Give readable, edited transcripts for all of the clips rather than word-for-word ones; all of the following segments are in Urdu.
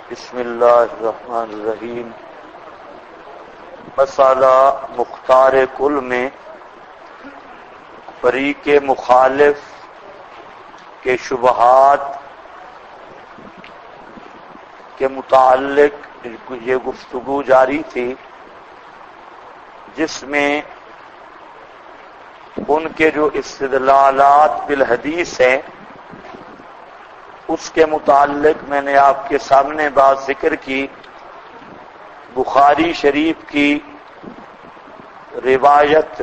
بسم اللہ الرحمن الرحیم۔ مسئلہ مختار کل میں فریق مخالف کے شبہات کے متعلق یہ گفتگو جاری تھی، جس میں ان کے جو استدلالات بالحدیث ہیں اس کے متعلق میں نے آپ کے سامنے بات ذکر کی۔ بخاری شریف کی روایت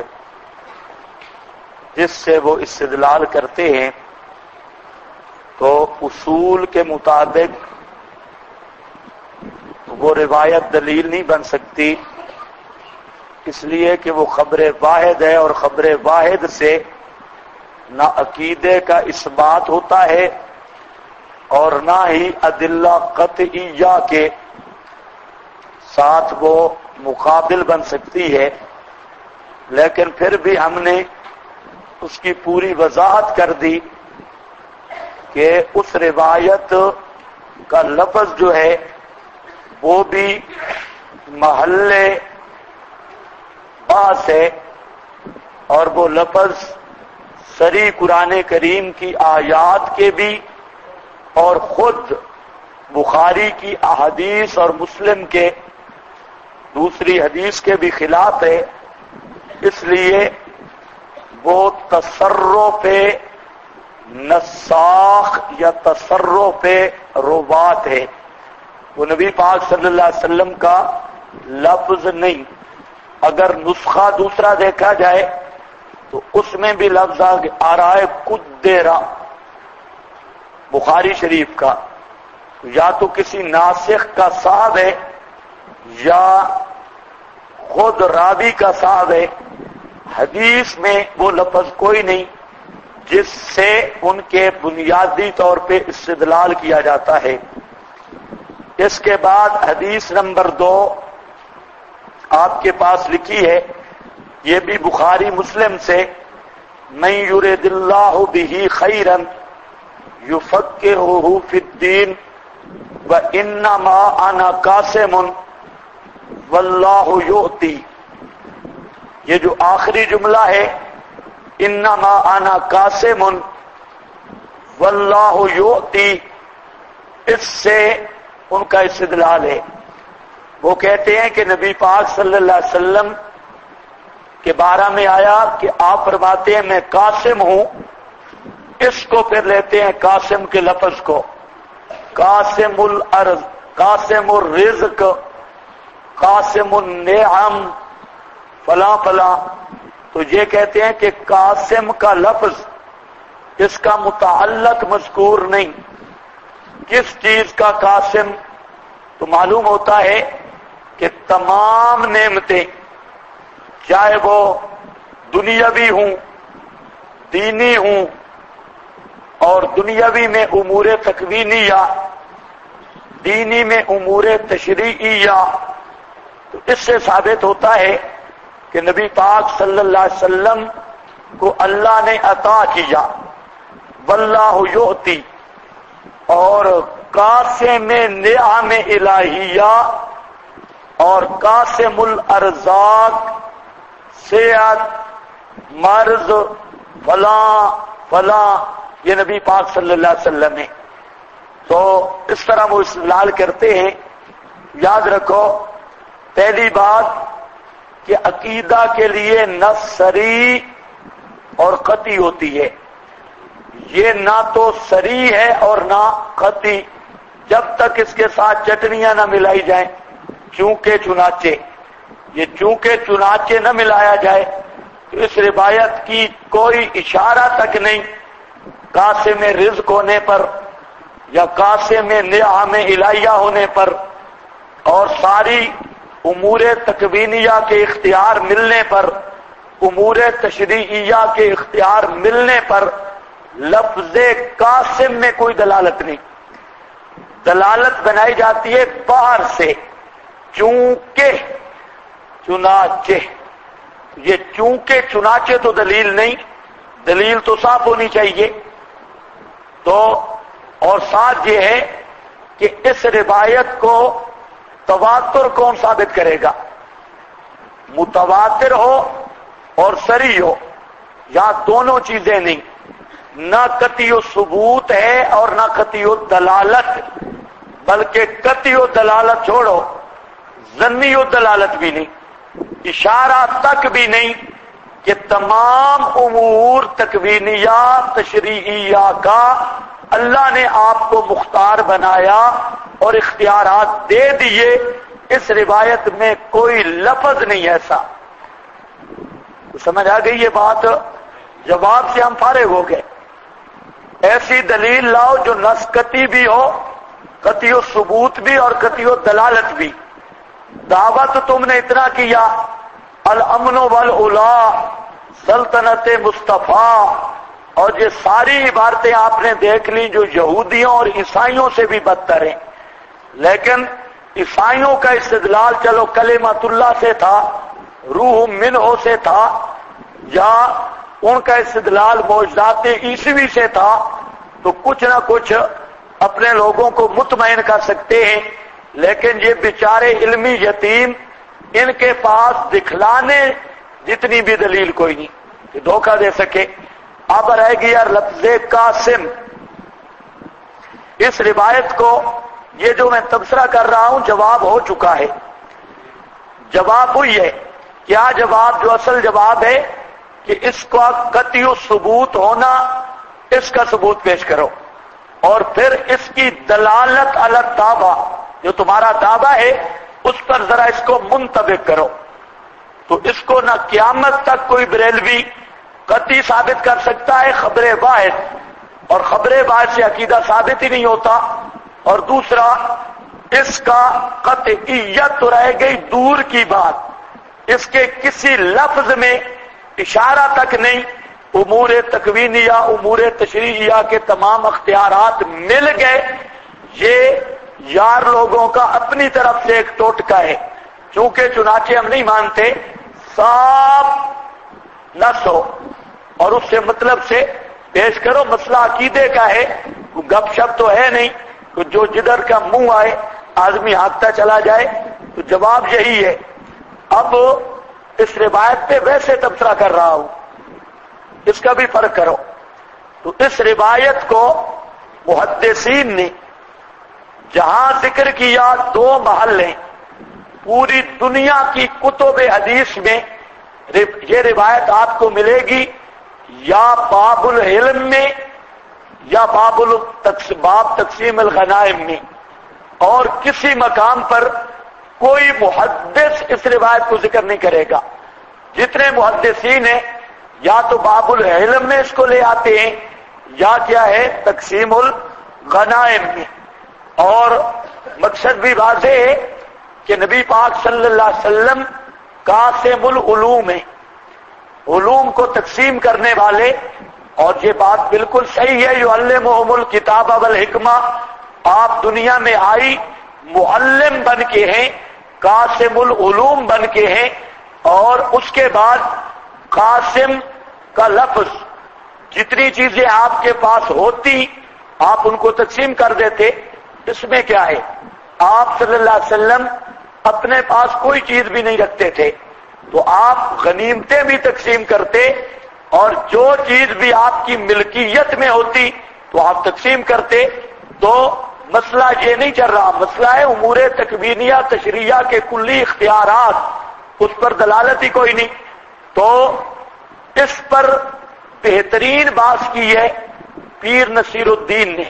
جس سے وہ استدلال کرتے ہیں تو اصول کے مطابق وہ روایت دلیل نہیں بن سکتی، اس لیے کہ وہ خبر واحد ہے، اور خبر واحد سے نہ عقیدے کا اثبات ہوتا ہے اور نہ ہی ادلہ قطعیہ کے ساتھ وہ مقابل بن سکتی ہے۔ لیکن پھر بھی ہم نے اس کی پوری وضاحت کر دی کہ اس روایت کا لفظ جو ہے وہ بھی محل بحث ہے، اور وہ لفظ صریح قرآن کریم کی آیات کے بھی اور خود بخاری کی احادیث اور مسلم کے دوسری حدیث کے بھی خلاف ہے، اس لیے وہ تصرف نساخ یا تصرف روات ہے، وہ نبی پاک صلی اللہ علیہ وسلم کا لفظ نہیں۔ اگر نسخہ دوسرا دیکھا جائے تو اس میں بھی لفظ آ رہا ہے قدرہ بخاری شریف کا، یا تو کسی ناسخ کا صاحب ہے یا خود راوی کا صاحب ہے۔ حدیث میں وہ لفظ کوئی نہیں جس سے ان کے بنیادی طور پہ استدلال کیا جاتا ہے۔ اس کے بعد حدیث نمبر 2 آپ کے پاس لکھی ہے، یہ بھی بخاری مسلم سے، من یرید اللہ بہ خیرا یفقہہ فی الدین وانما انا قاسم واللہ یؤتی۔ یہ جو آخری جملہ ہے انما انا قاسم واللہ یؤتی، اس سے ان کا استدلال ہے۔ وہ کہتے ہیں کہ نبی پاک صلی اللہ علیہ وسلم کے بارے میں آیا کہ آپ فرماتے ہیں میں قاسم ہوں، اس کو پھر لیتے ہیں قاسم کے لفظ کو، قاسم الارض، قاسم الرزق، قاسم النعم فلاں فلاں، تو یہ کہتے ہیں کہ قاسم کا لفظ اس کا متعلق مذکور نہیں۔ کس چیز کا قاسم؟ تو معلوم ہوتا ہے کہ تمام نعمتیں، چاہے وہ دنیاوی ہوں، دینی ہوں، اور دنیاوی میں امور تکوینیہ، دینی میں امور تشریعیہ، تو اس سے ثابت ہوتا ہے کہ نبی پاک صلی اللہ علیہ وسلم کو اللہ نے عطا کیا، واللہ یؤتی، اور قاسم نعم الہیہ اور قاسم الارزاق، صحت، مرض، فلاں فلاں، یہ نبی پاک صلی اللہ علیہ وسلم ہے۔ تو اس طرح وہ استدلال کرتے ہیں۔ یاد رکھو، پہلی بات کہ عقیدہ کے لیے نص صریح اور قطعی ہوتی ہے، یہ نہ تو صریح ہے اور نہ قطعی، جب تک اس کے ساتھ چٹنیاں نہ ملائی جائیں، چونکہ چنانچہ، یہ چونکہ چنانچہ نہ ملایا جائے تو اس روایت کی کوئی اشارہ تک نہیں قاسم رزق ہونے پر یا قاسم نعم الہیہ ہونے پر، اور ساری امور تکوینیہ کے اختیار ملنے پر، امور تشریعیہ کے اختیار ملنے پر لفظ قاسم میں کوئی دلالت نہیں۔ دلالت بنائی جاتی ہے باہر سے، چونکہ چنانچہ، یہ چونکہ چنانچہ تو دلیل نہیں، دلیل تو صاف ہونی چاہیے۔ تو اور ساتھ یہ ہے کہ اس روایت کو تواتر کون ثابت کرے گا؟ متواتر ہو اور صریح ہو، یا دونوں چیزیں نہیں، نہ قطعی و ثبوت ہے اور نہ قطعی و دلالت، بلکہ قطعی و دلالت چھوڑو، ظنی و دلالت بھی نہیں، اشارہ تک بھی نہیں کہ تمام امور تکوینیہ تشریعیہ کا اللہ نے آپ کو مختار بنایا اور اختیارات دے دیے، اس روایت میں کوئی لفظ نہیں ایسا۔ سمجھ آ گئی یہ بات؟ جواب سے ہم فارغ ہو گئے۔ ایسی دلیل لاؤ جو نص قطعی بھی ہو، قطعی و ثبوت بھی اور قطعی و دلالت بھی۔ دعوت تم نے اتنا کیا الامن والعلا، سلطنت مصطفیٰ، اور یہ ساری عبارتیں آپ نے دیکھ لی جو یہودیوں اور عیسائیوں سے بھی بدتر ہیں، لیکن عیسائیوں کا استدلال چلو کلمۃ اللہ سے تھا، روح منہ سے تھا، یا ان کا استدلال معجزات عیسوی سے تھا، تو کچھ نہ کچھ اپنے لوگوں کو مطمئن کر سکتے ہیں، لیکن یہ بیچارے علمی یتیم، ان کے پاس دکھلانے جتنی بھی دلیل کوئی نہیں کہ دھوکہ دے سکے۔ اب رہ گیا لفظ قاسم۔ اس روایت کو یہ جو میں تبصرہ کر رہا ہوں جواب ہو چکا ہے۔ جواب ہوئی ہے کیا؟ جواب جو اصل جواب ہے کہ اس کا قطعی ثبوت ہونا، اس کا ثبوت پیش کرو، اور پھر اس کی دلالت علی الدعویٰ، جو تمہارا دعویٰ ہے اس پر ذرا اس کو منطبق کرو۔ تو اس کو نہ قیامت تک کوئی بریلوی قطعی ثابت کر سکتا ہے خبر واحد، اور خبر واحد سے عقیدہ ثابت ہی نہیں ہوتا، اور دوسرا اس کا قطعیت تو رہ گئی دور کی بات، اس کے کسی لفظ میں اشارہ تک نہیں، امور تکوینیہ امور تشریعیہ کے تمام اختیارات مل گئے۔ یہ یار لوگوں کا اپنی طرف سے ایک ٹوٹکا ہے، چونکہ چنانچہ ہم نہیں مانتے، صاف نص ہو اور اس سے مطلب سے پیش کرو۔ مسئلہ عقیدے کا ہے، کوئی گپ شپ تو ہے نہیں کہ جو جدھر کا منہ آئے آدمی ہانکتا چلا جائے۔ تو جواب یہی ہے۔ اب اس روایت پہ ویسے تبصرہ کر رہا ہوں، اس کا بھی فرق کرو۔ تو اس روایت کو محدثین نے جہاں ذکر کیا دو محلے، پوری دنیا کی کتب حدیث میں یہ روایت آپ کو ملے گی یا باب العلم میں یا باب تقسیم الغنائم میں، اور کسی مقام پر کوئی محدث اس روایت کو ذکر نہیں کرے گا۔ جتنے محدثین ہیں یا تو باب العلم میں اس کو لے آتے ہیں یا کیا ہے تقسیم الغنائم میں، اور مقصد بھی واضح ہے کہ نبی پاک صلی اللہ علیہ وسلم قاسم العلوم ہیں، علوم کو تقسیم کرنے والے، اور یہ بات بالکل صحیح ہے، یعلمہم الکتاب والحکمہ، آپ دنیا میں آئی معلم بن کے ہیں، قاسم العلوم بن کے ہیں، اور اس کے بعد قاسم کا لفظ جتنی چیزیں آپ کے پاس ہوتی آپ ان کو تقسیم کر دیتے۔ اس میں کیا ہے، آپ صلی اللہ علیہ وسلم اپنے پاس کوئی چیز بھی نہیں رکھتے تھے، تو آپ غنیمتیں بھی تقسیم کرتے، اور جو چیز بھی آپ کی ملکیت میں ہوتی تو آپ تقسیم کرتے۔ تو مسئلہ یہ نہیں چل رہا، مسئلہ ہے امور تکوینیہ تشریعیہ کے کلی اختیارات، اس پر دلالت ہی کوئی نہیں۔ تو اس پر بہترین بات کی ہے پیر نصیر الدین نے،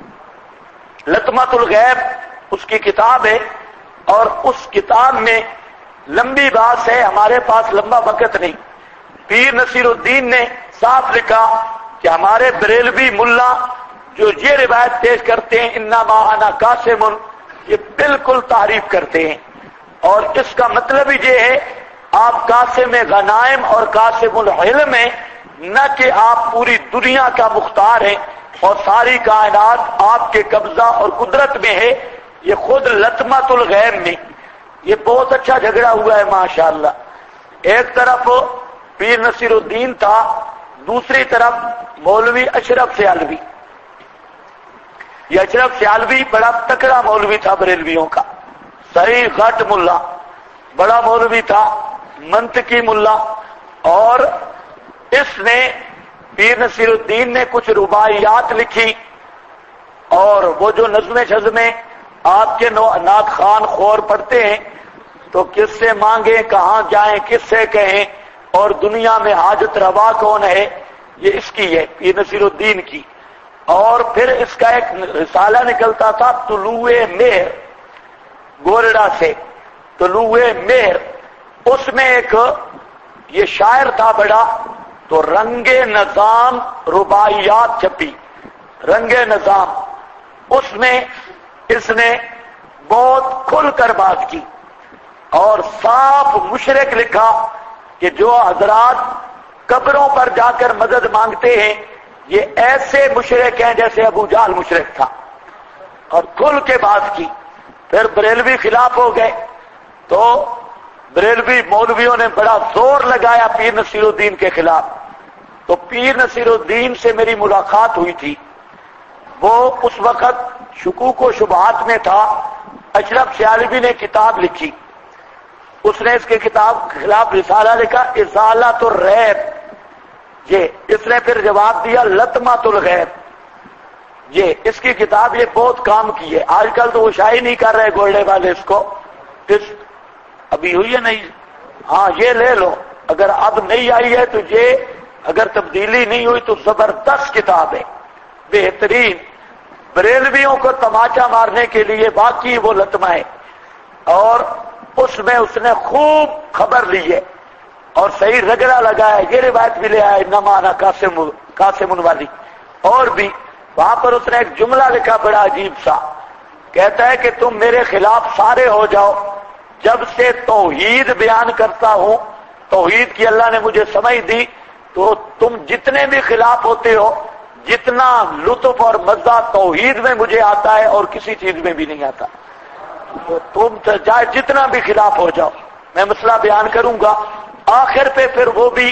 لطمۃ الغیب اس کی کتاب ہے، اور اس کتاب میں لمبی بات ہے، ہمارے پاس لمبا وقت نہیں۔ پیر نصیر الدین نے صاف لکھا کہ ہمارے بریلوی ملا جو یہ روایت پیش کرتے ہیں انما انا قاسم، یہ بالکل تعریف کرتے ہیں، اور اس کا مطلب ہی یہ ہے آپ قاسم غنائم اور قاسم العلم ہیں، نہ کہ آپ پوری دنیا کا مختار ہیں اور ساری کائنات آپ کے قبضہ اور قدرت میں ہے۔ یہ خود لطمۃ الغیب میں یہ بہت اچھا جھگڑا ہوا ہے ماشاءاللہ۔ ایک طرف پیر نصیر الدین تھا، دوسری طرف مولوی اشرف سیالوی۔ یہ اشرف سیالوی بڑا تکڑا مولوی تھا بریلویوں کا، صحیح غٹ ملا، بڑا مولوی تھا، منطقی ملا، اور اس نے پیر نصیر الدین نے کچھ رباعیات لکھی، اور وہ جو نظمیں شزمیں آپ کے نعت خوان خور پڑھتے ہیں تو کس سے مانگیں، کہاں جائیں، کس سے کہیں، اور دنیا میں حاجت روا کون ہے، یہ اس کی ہے، پیر نصیر الدین کی۔ اور پھر اس کا ایک رسالہ نکلتا تھا طلوع مہر، گورڑا سے طلوع مہر، اس میں ایک یہ شاعر تھا بڑا، تو رنگ نظام رباعیات چھپی، رنگ نظام، اس میں اس نے بہت کھل کر بات کی اور صاف مشرک لکھا کہ جو حضرات قبروں پر جا کر مدد مانگتے ہیں یہ ایسے مشرک ہیں جیسے ابو جہل مشرک تھا، اور کھل کے بات کی۔ پھر بریلوی خلاف ہو گئے تو بریلوی مولویوں نے بڑا زور لگایا پیر نصیر الدین کے خلاف، تو پیر نصیر الدین سے میری ملاقات ہوئی تھی، وہ اس وقت شکوک و شبہات میں تھا، اشرف سیالوی نے کتاب لکھی، اس نے اس کے کتاب کے خلاف رسالہ لکھا ازالۃ الریب، یہ اس نے پھر جواب دیا لطمۃ الغیب، یہ اس کی کتاب یہ بہت کام کی ہے۔ آج کل تو وہ شائع نہیں کر رہے گولڈے والے اس کو، ابھی ہوئی ہے نہیں؟ ہاں یہ لے لو، اگر اب نہیں آئی ہے تو یہ اگر تبدیلی نہیں ہوئی تو زبردست کتاب ہے، بہترین، بریلویوں کو تماچا مارنے کے لیے باقی وہ لطمہ ہے، اور اس میں اس نے خوب خبر لی ہے اور صحیح رگڑا لگایا، یہ روایت بھی لے آیا انما انا قاسم والی، اور بھی وہاں پر اس نے ایک جملہ لکھا بڑا عجیب سا، کہتا ہے کہ تم میرے خلاف سارے ہو جاؤ، جب سے توحید بیان کرتا ہوں، توحید کی اللہ نے مجھے سمجھ دی، تو تم جتنے بھی خلاف ہوتے ہو، جتنا لطف اور مزہ توحید میں مجھے آتا ہے اور کسی چیز میں بھی نہیں آتا، تو تم چاہے جتنا بھی خلاف ہو جاؤ، میں مسئلہ بیان کروں گا۔ آخر پہ پھر وہ بھی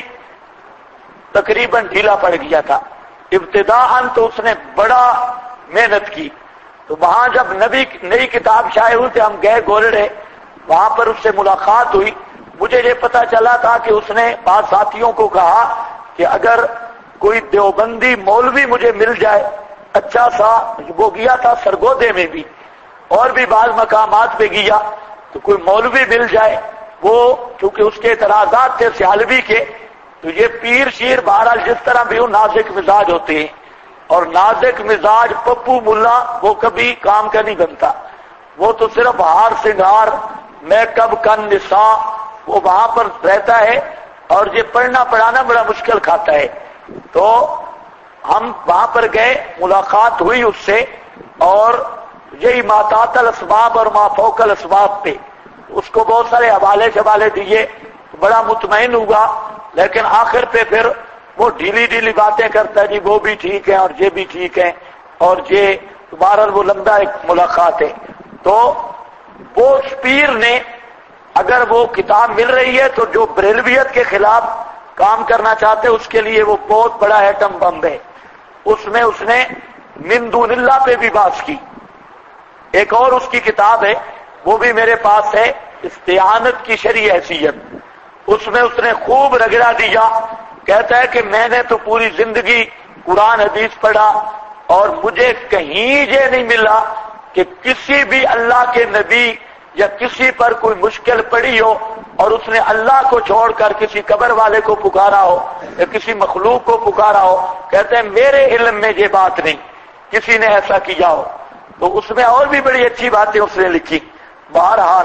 تقریباً ڈھیلا پڑ گیا تھا، ابتداءً تو اس نے بڑا محنت کی، تو وہاں جب نئی کتاب شائع ہوئی تھی، ہم گئے گولڑے، وہاں پر اس سے ملاقات ہوئی، مجھے یہ پتا چلا تھا کہ اس نے بعض ساتھیوں کو کہا کہ اگر کوئی دیوبندی مولوی مجھے مل جائے اچھا سا، وہ گیا تھا سرگودے میں بھی اور بھی بعض مقامات پہ گیا، تو کوئی مولوی مل جائے، وہ چونکہ اس کے اعتراضات تھے سیالوی کے، تو یہ پیر شیر بہرحال جس طرح بھی وہ نازک مزاج ہوتے ہیں، اور نازک مزاج پپو ملا وہ کبھی کام کا نہیں بنتا، وہ تو صرف ہار سنگار میک اپ کن نساء وہ وہاں پر رہتا ہے، اور یہ پڑھنا پڑھانا بڑا مشکل کھاتا ہے۔ تو ہم وہاں پر گئے، ملاقات ہوئی اس سے، اور یہی ما تحت الاسباب اور ما فوق الاسباب پہ اس کو بہت سارے حوالے دیے، بڑا مطمئن ہوا، لیکن آخر پہ پھر وہ ڈھیلی ڈھیلی باتیں کرتا ہے، جی وہ بھی ٹھیک ہے اور یہ بھی ٹھیک ہے، اور یہ بہرحال وہ لمبا ایک ملاقات ہے۔ تو وہ پیر نے اگر وہ کتاب مل رہی ہے تو جو بریلویت کے خلاف کام کرنا چاہتے اس کے لیے وہ بہت بڑا ایٹم بم ہے، اس میں اس نے من دون اللہ پہ بھی بات کی۔ ایک اور اس کی کتاب ہے، وہ بھی میرے پاس ہے، استعانت کی شرعی حیثیت، اس میں اس نے خوب رگڑا دیا، کہتا ہے کہ میں نے تو پوری زندگی قرآن حدیث پڑھا اور مجھے کہیں یہ نہیں ملا کہ کسی بھی اللہ کے نبی یا کسی پر کوئی مشکل پڑی ہو اور اس نے اللہ کو چھوڑ کر کسی قبر والے کو پکارا ہو یا کسی مخلوق کو پکارا ہو، کہتے ہیں میرے علم میں یہ بات نہیں کسی نے ایسا کیا ہو۔ تو اس میں اور بھی بڑی اچھی باتیں اس نے لکھی، بہرحال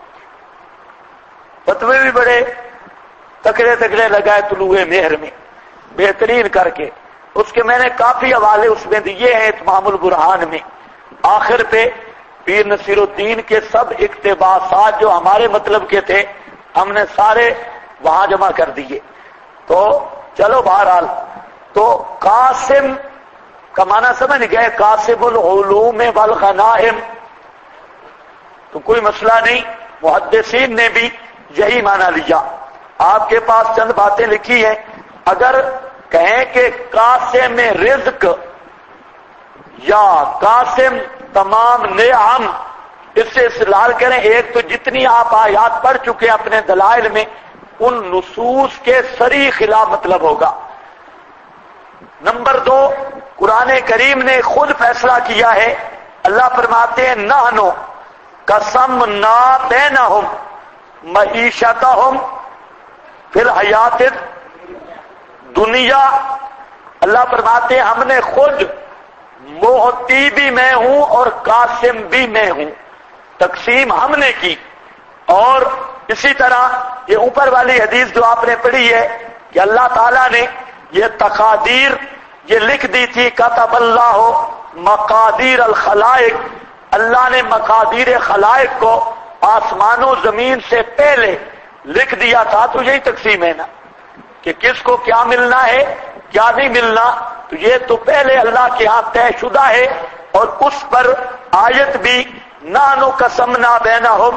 فتوے بھی بڑے تکڑے لگائے طلوع مہر میں بہترین کر کے، اس کے میں نے کافی حوالے اس میں دیے ہیں اتمام البرہان میں۔ آخر پہ پیر نصیر الدین کے سب اقتباسات جو ہمارے مطلب کے تھے ہم نے سارے وہاں جمع کر دیے۔ تو چلو بہرحال، تو قاسم کا معنی سمجھ گئے، قاسم العلوم والغنائم، تو کوئی مسئلہ نہیں، محدثین نے بھی یہی معنی لیا۔ آپ کے پاس چند باتیں لکھی ہیں، اگر کہیں کہ قاسم رزق یا قاسم تمام نعم، اس سے استدلال کریں ایک تو جتنی آپ آیات پڑھ چکے اپنے دلائل میں ان نصوص کے صریح خلاف مطلب ہوگا۔ نمبر 2، قرآن کریم نے خود فیصلہ کیا ہے، اللہ فرماتے ہیں نحنو قسمنا بینہم معیشتہم فی الحیات دنیا، اللہ فرماتے ہیں ہم نے خود موتی بھی میں ہوں اور قاسم بھی میں ہوں، تقسیم ہم نے کی۔ اور اسی طرح یہ اوپر والی حدیث جو آپ نے پڑھی ہے کہ اللہ تعالیٰ نے یہ تقادیر یہ لکھ دی تھی، کتب اللہ مقادیر الخلائق، اللہ نے مقادیر خلائق کو آسمان و زمین سے پہلے لکھ دیا تھا، تو یہی تقسیم ہے نا کہ کس کو کیا ملنا ہے کیا نہیں ملنا، تو یہ تو پہلے اللہ کے ہاں طے شدہ ہے۔ اور اس پر آیت بھی نحنو قسمنا بینہم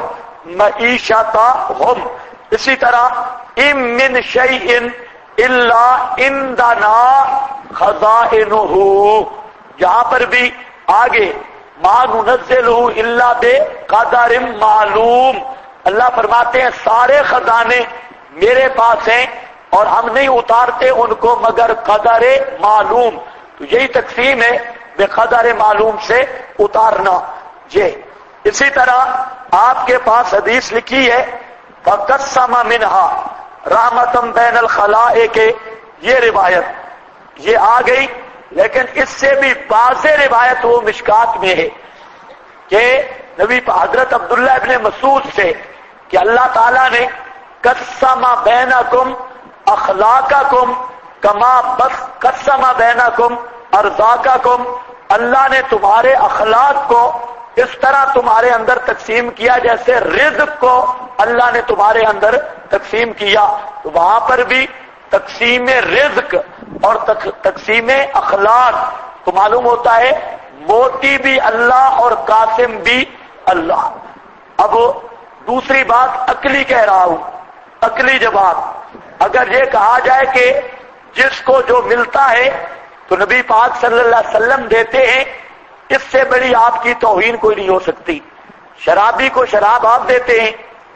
معیشتہم، اسی طرح ام من شیء الا عندنا خزائنہ، جہاں پر بھی آگے ما ننزلہ الا بقدر معلوم، اللہ فرماتے ہیں سارے خزانے میرے پاس ہیں اور ہم نہیں اتارتے ان کو مگر قدر معلوم، تو یہی تقسیم ہے بقدر معلوم سے اتارنا۔ اسی طرح آپ کے پاس حدیث لکھی ہے فقسم منہا رحمتم بین الخلائق، یہ روایت یہ آ گئی، لیکن اس سے بھی واضح روایت وہ مشکات میں ہے کہ نبی حضرت عبداللہ ابن مسعود سے کہ اللہ تعالیٰ نے قسم بینکم اخلاقکم کما بس قسم بینکم ارزاقکم، اللہ نے تمہارے اخلاق کو اس طرح تمہارے اندر تقسیم کیا جیسے رزق کو اللہ نے تمہارے اندر تقسیم کیا، تو وہاں پر بھی تقسیم رزق اور تقسیم اخلاق تو معلوم ہوتا ہے موتی بھی اللہ اور قاسم بھی اللہ۔ اب دوسری بات عقلی کہہ رہا ہوں، عقلی جواب، اگر یہ کہا جائے کہ جس کو جو ملتا ہے تو نبی پاک صلی اللہ علیہ وسلم دیتے ہیں، اس سے بڑی آپ کی توہین کوئی نہیں ہو سکتی۔ شرابی کو شراب آپ دیتے ہیں،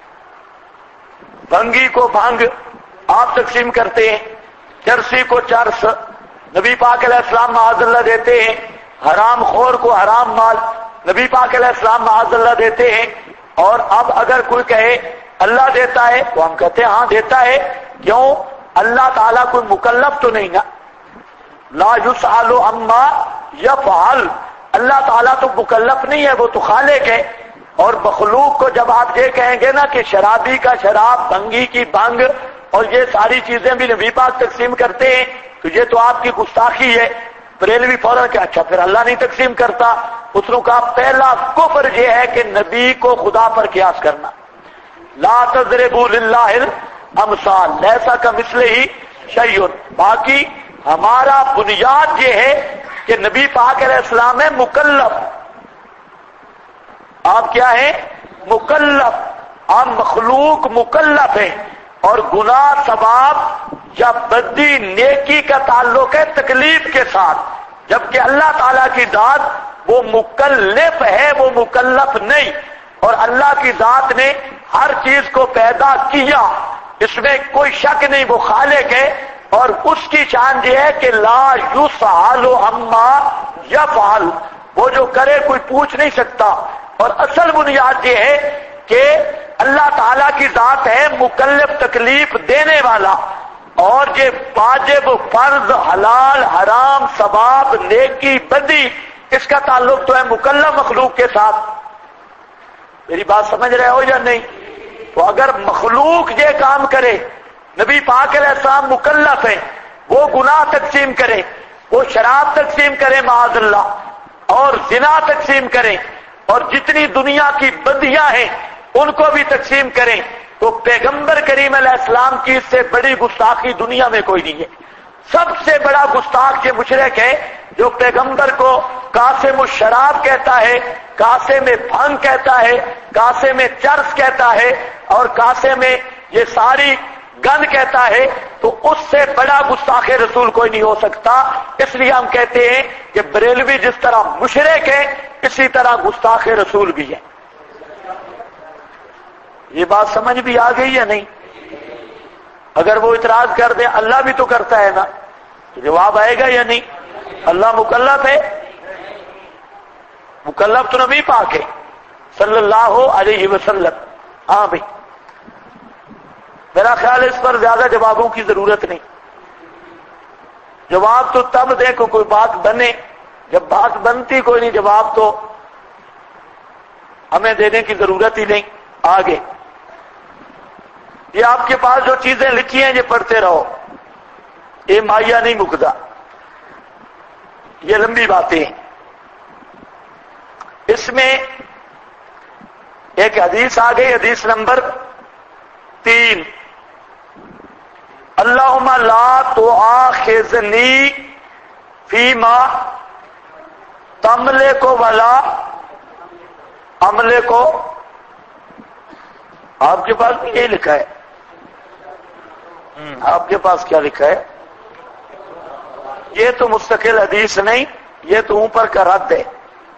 بھنگی کو بھنگ آپ تقسیم کرتے ہیں، چرسی کو چرس نبی پاک علیہ السلام معاذ اللہ دیتے ہیں، حرام خور کو حرام مال نبی پاک علیہ السلام معاذ اللہ دیتے ہیں۔ اور اب اگر کوئی کہے اللہ دیتا ہے تو ہم کہتے ہیں ہاں دیتا ہے، کیوں؟ اللہ تعالیٰ کوئی مکلف تو نہیں نا، لا یسأل عما یفعل، اللہ تعالیٰ تو مکلف نہیں ہے، وہ تو خالق ہے۔ اور مخلوق کو جب آپ یہ کہیں گے نا کہ شرابی کا شراب، بھنگی کی بھنگ اور یہ ساری چیزیں بھی نبی پاک تقسیم کرتے ہیں، تو یہ تو آپ کی گستاخی ہے۔ بریلوی فوراً کہ اچھا پھر اللہ نہیں تقسیم کرتا، اس نے کہا پہلا کفر یہ ہے کہ نبی کو خدا پر قیاس کرنا، لا تضربوا للہ الامثال لیس کمثلہ شیء۔ باقی ہمارا بنیاد یہ ہے کہ نبی پاک علیہ السلام ہے مکلف، آپ کیا ہیں؟ مکلف، آپ مخلوق مکلف ہیں، اور گناہ ثواب یا بدی نیکی کا تعلق ہے تکلیف کے ساتھ، جبکہ اللہ تعالیٰ کی ذات وہ مکلف ہے، وہ مکلف نہیں۔ اور اللہ کی ذات نے ہر چیز کو پیدا کیا، اس میں کوئی شک نہیں، وہ خالق ہے، اور اس کی شان یہ ہے کہ لا یسأل عما یفعل، وہ جو کرے کوئی پوچھ نہیں سکتا۔ اور اصل بنیاد یہ ہے کہ اللہ تعالیٰ کی ذات ہے مکلف، تکلیف دینے والا، اور یہ واجب فرض حلال حرام ثواب نیکی بدی اس کا تعلق تو ہے مکلف مخلوق کے ساتھ۔ میری بات سمجھ رہے ہو یا نہیں؟ تو اگر مخلوق یہ کام کرے، نبی پاک علیہ السلام مکلف ہیں، وہ گناہ تقسیم کرے، وہ شراب تقسیم کرے معاذ اللہ، اور زنا تقسیم کریں، اور جتنی دنیا کی بدیاں ہیں ان کو بھی تقسیم کریں، تو پیغمبر کریم علیہ السلام کی اس سے بڑی گستاخی دنیا میں کوئی نہیں ہے۔ سب سے بڑا گستاخ یہ مشرک ہے جو پیغمبر کو قاسم الشراب کہتا ہے، قاسم بھنگ کہتا ہے، قاسم چرس کہتا ہے، اور قاسم یہ ساری گند کہتا ہے، تو تو اس سے بڑا گستاخ رسول کوئی نہیں ہو سکتا. اس لیے ہم کہتے ہیں کہ بریلوی جس طرح مشرک ہے اسی طرح گستاخ رسول بھی ہے. یہ بات سمجھ بھی آ گئی یا نہیں؟ اگر وہ اعتراض کر دیں اللہ بھی تو کرتا ہے نا، تو جواب آئے گا یا نہیں؟ اللہ مکلف ہے؟ مکلف تو نبی پاک ہے صلی اللہ علیہ وسلم. ہاں بھائی، میرا خیال ہے اس پر زیادہ جوابوں کی ضرورت نہیں. جواب تو تب دیں کہ کوئی بات بنے، جب بات بنتی کوئی نہیں جواب تو ہمیں دینے کی ضرورت ہی نہیں. آگے یہ آپ کے پاس جو چیزیں لکھی ہیں یہ پڑھتے رہو، یہ ماہیا نہیں مکدا، یہ لمبی باتیں ہیں. اس میں ایک حدیث آ گئی، حدیث نمبر 3. اللہم لا تؤاخذنی فیما تملک ولا املک. آپ کے پاس بھی یہ لکھا ہے؟ آپ کے پاس کیا لکھا ہے؟ یہ تو مستقل حدیث نہیں، یہ تو اوپر کا رد ہے.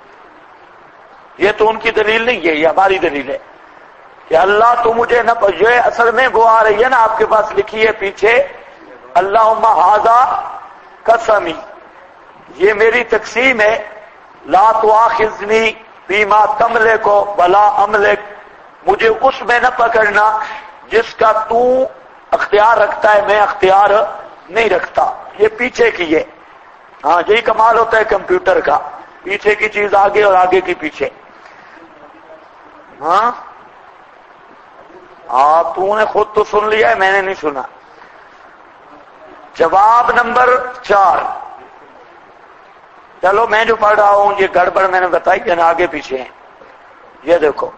یہ تو ان کی دلیل نہیں ہے، یہ ہماری دلیل ہے کہ اللہ تو مجھے نہ یہ اصل میں وہ آ رہی ہے نا آپ کے پاس لکھی ہے پیچھے، اللہم ھذا قسمی، یہ میری تقسیم ہے. لا تؤاخذنی فیما تملک ولا املک، مجھے اس میں نہ پکڑنا جس کا تو اختیار رکھتا ہے میں اختیار نہیں رکھتا. یہ پیچھے کی ہے. ہاں یہی کمال ہوتا ہے کمپیوٹر کا، پیچھے کی چیز آگے اور آگے کی پیچھے. ہاں تو نے خود تو سن لیا ہے، میں نے نہیں سنا. جواب نمبر 4. چلو میں جو پڑھ رہا ہوں یہ گڑبڑ میں نے بتائی کہ آگے پیچھے ہیں. یہ دیکھو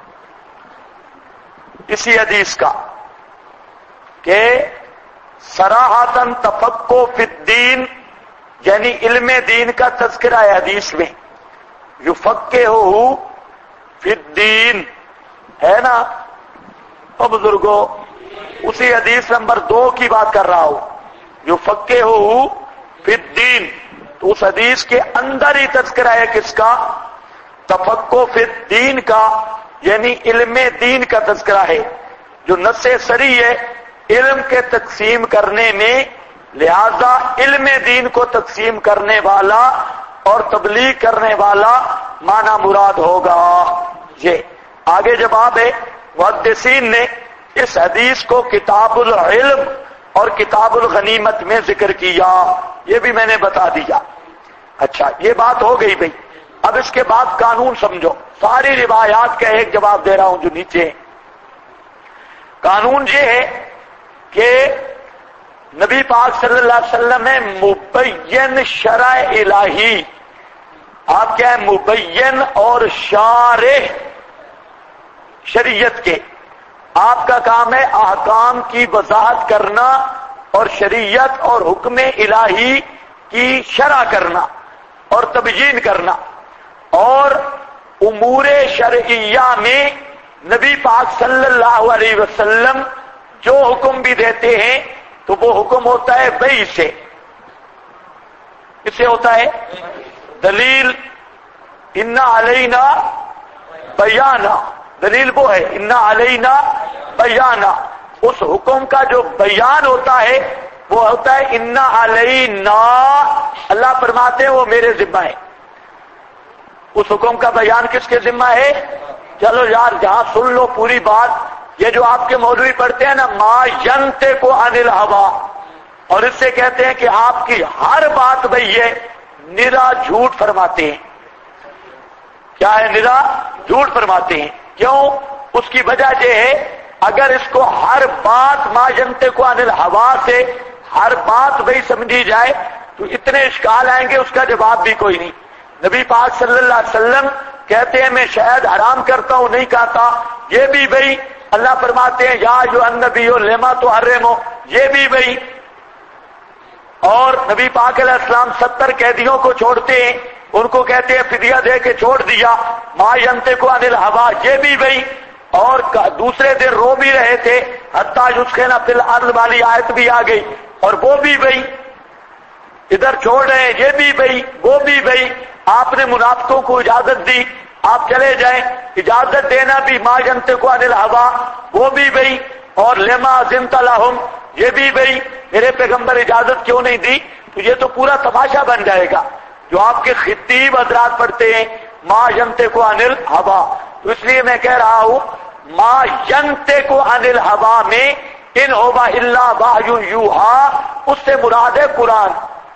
اسی حدیث کا کہ صراحتاً تفقہ فی الدین، یعنی علم دین کا تذکرہ ہے حدیث میں. یفقہہ فی الدین ہے نا. اور بزرگوں اسی حدیث نمبر 2 کی بات کر رہا ہوں، یفقہہ فی الدین. تو اس حدیث کے اندر ہی تذکرہ ہے کس کا؟ تفقہ فی الدین کا، یعنی علم دین کا تذکرہ ہے جو نص سری ہے علم کے تقسیم کرنے میں. لہذا علم دین کو تقسیم کرنے والا اور تبلیغ کرنے والا معنی مراد ہوگا. یہ آگے جواب ہے. محدثین نے اس حدیث کو کتاب العلم اور کتاب الغنیمت میں ذکر کیا، یہ بھی میں نے بتا دیا. اچھا یہ بات ہو گئی بھائی. اب اس کے بعد قانون سمجھو. ساری روایات کا ایک جواب دے رہا ہوں جو نیچے ہے. قانون یہ ہے کہ نبی پاک صلی اللہ علیہ وسلم میں مبین شرع الہی، آپ کیا ہے؟ مبین اور شارح شریعت کے. آپ کا کام ہے احکام کی وضاحت کرنا اور شریعت اور حکم الہی کی شرح کرنا اور تبیین کرنا. اور امور شرعیہ میں نبی پاک صلی اللہ علیہ وسلم جو حکم بھی دیتے ہیں تو وہ حکم ہوتا ہے وحی سے. اس سے ہوتا ہے دلیل انا علینا بیانا، دلیل وہ ہے انا علینا بیانا. اس حکم کا جو بیان ہوتا ہے وہ ہوتا ہے انا علینا. اللہ فرماتے ہیں وہ میرے ذمہ ہے. اس حکم کا بیان کس کے ذمہ ہے؟ چلو یار جہاں سن لو پوری بات. یہ جو آپ کے مولوی پڑھتے ہیں نا ما ینطق عن الہوی، اور اس سے کہتے ہیں کہ آپ کی ہر بات بھئی ہے نرا جھوٹ فرماتے ہیں. کیا ہے؟ نرا جھوٹ فرماتے ہیں. کیوں؟ اس کی وجہ یہ ہے اگر اس کو ہر بات ما ینطق عن الہوی سے ہر بات بھئی سمجھی جائے تو اتنے اشکال آئیں گے اس کا جواب بھی کوئی نہیں. نبی پاک صلی اللہ علیہ وسلم کہتے ہیں میں شہد حرام کرتا ہوں، نہیں کہتا. یہ بھی بھئی اللہ فرماتے ہیں یا ایھا النبی لما تحرم، یہ بھی بھئی. اور نبی پاک علیہ السلام 70 قیدیوں کو چھوڑتے ہیں، ان کو کہتے ہیں فدیہ دے کے چھوڑ دیا. ما ینطق عن الہوی، یہ بھی بھئی. اور دوسرے دن رو بھی رہے تھے حتیٰ یسخن فی الارض والی آیت بھی آ گئی. اور وہ بھی بھئی، ادھر چھوڑ رہے ہیں یہ بھی بھئی وہ بھی بھئی، آپ نے منافقوں کو اجازت دی آپ چلے جائیں، اجازت دینا بھی ما ینطق عن الہوی وہ بھی بھئی، اور لما اذنت لہم یہ بھی بھئی، میرے پیغمبر اجازت کیوں نہیں دی؟ تو یہ تو پورا تماشا بن جائے گا جو آپ کے خطیب حضرات پڑھتے ہیں ما ینطق عن الہوی۔ تو اس لیے میں کہہ رہا ہوں ما ینطق عن الہوی میں ان هو الا وحی یوحی اس سے مراد ہے قرآن،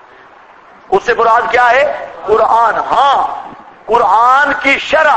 اس سے مراد کیا ہے؟ قرآن۔ ہاں قرآن کی شرع،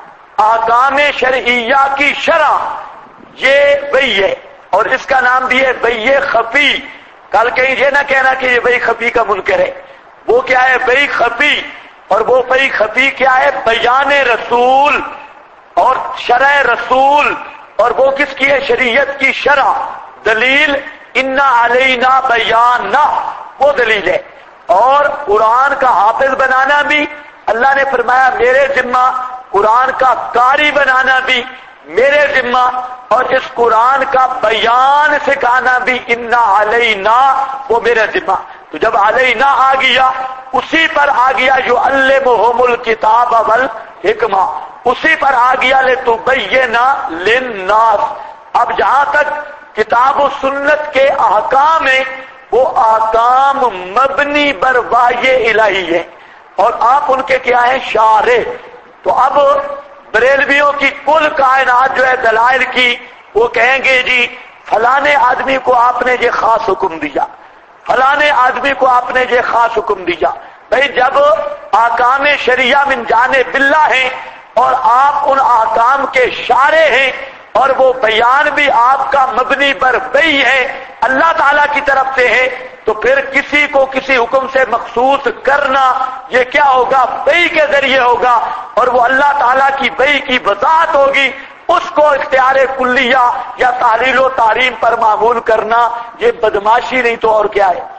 احکام شرعیہ کی شرع یہ بئی ہے، اور اس کا نام بھی ہے بئی خفی۔ کل کہیں یہ نہ کہنا کہ یہ بئی خفی کا منکر ہے، وہ کیا ہے؟ بئی خفی۔ اور وہ بئی خفی کیا ہے؟ بیان رسول اور شرع رسول، اور وہ کس کی ہے؟ شریعت کی شرع۔ دلیل انا علینا بیانہ وہ دلیل ہے، اور قرآن کا حافظ بنانا بھی اللہ نے فرمایا میرے ذمہ، قرآن کا قاری بنانا بھی میرے ذمہ، اور اس قرآن کا بیان سکھانا بھی انا علینا وہ میرے ذمہ۔ تو جب علینا آ گیا اسی پر آ گیا یعلمہم الکتاب والحکمہ، اسی پر آ گیا لتبین للناس۔ اب جہاں تک کتاب و سنت کے احکام ہیں وہ احکام مبنی بر وحی الہی ہے، اور آپ ان کے کیا ہیں؟ شارع۔ تو اب بریلویوں کی کل کائنات جو ہے دلائل کی، وہ کہیں گے جی فلانے آدمی کو آپ نے یہ خاص حکم دیا، فلانے آدمی کو آپ نے یہ خاص حکم دیا۔ بھئی جب احکام شریعہ من جانب اللہ ہیں اور آپ ان احکام کے شارع ہیں، اور وہ بیان بھی آپ کا مبنی بر بئی ہے، اللہ تعالیٰ کی طرف سے ہے، تو پھر کسی کو کسی حکم سے مخصوص کرنا یہ کیا ہوگا؟ بئی کے ذریعے ہوگا، اور وہ اللہ تعالیٰ کی بئی کی وضاحت ہوگی۔ اس کو اختیار کلیہ یا تعلیل و تعلیم پر معمول کرنا یہ بدماشی نہیں تو اور کیا ہے؟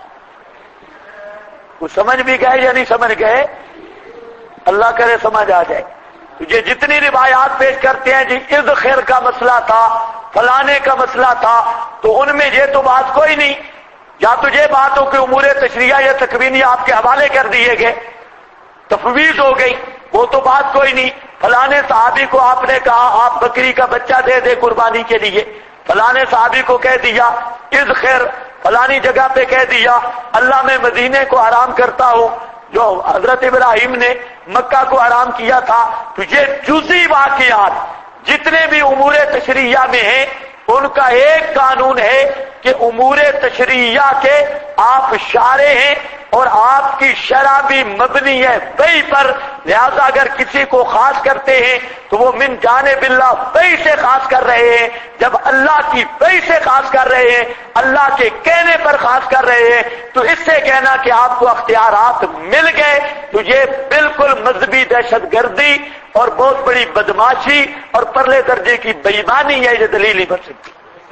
وہ سمجھ بھی گئے یا نہیں سمجھ گئے؟ اللہ کرے سمجھ آ جائے۔ یہ جتنی روایات پیش کرتے ہیں جی ارد خیر کا مسئلہ تھا، فلانے کا مسئلہ تھا، تو ان میں یہ تو بات کوئی نہیں، یا تو یہ بات ہو کہ امور تشریعہ یا تکوینیہ آپ کے حوالے کر دیے گئے، تفویض ہو گئی، وہ تو بات کوئی نہیں۔ فلانے صحابی کو آپ نے کہا آپ بکری کا بچہ دے دے قربانی کے لیے، فلانے صحابی کو کہہ دیا ارد خیر، فلانی جگہ پہ کہہ دیا اللہ میں مدینے کو حرام کرتا ہوں جو حضرت ابراہیم نے مکہ کو حرام کیا تھا۔ تو یہ جزئی واقعات جتنے بھی امور تشریعہ میں ہیں ان کا ایک قانون ہے کہ امور تشریعہ کے آپ شارع ہیں، اور آپ کی شرع بھی مبنی ہے بئی پر، لہذا اگر کسی کو خاص کرتے ہیں تو وہ من جانب اللہ بئی سے خاص کر رہے ہیں۔ جب اللہ کی بئی سے خاص کر رہے ہیں، اللہ کے کہنے پر خاص کر رہے ہیں، تو اس سے کہنا کہ آپ کو اختیارات مل گئے تو یہ بالکل مذہبی دہشت گردی اور بہت بڑی بدماشی اور پرلے درجے کی بے ایمانی ہے، یہ دلیل نہیں بن سکتی۔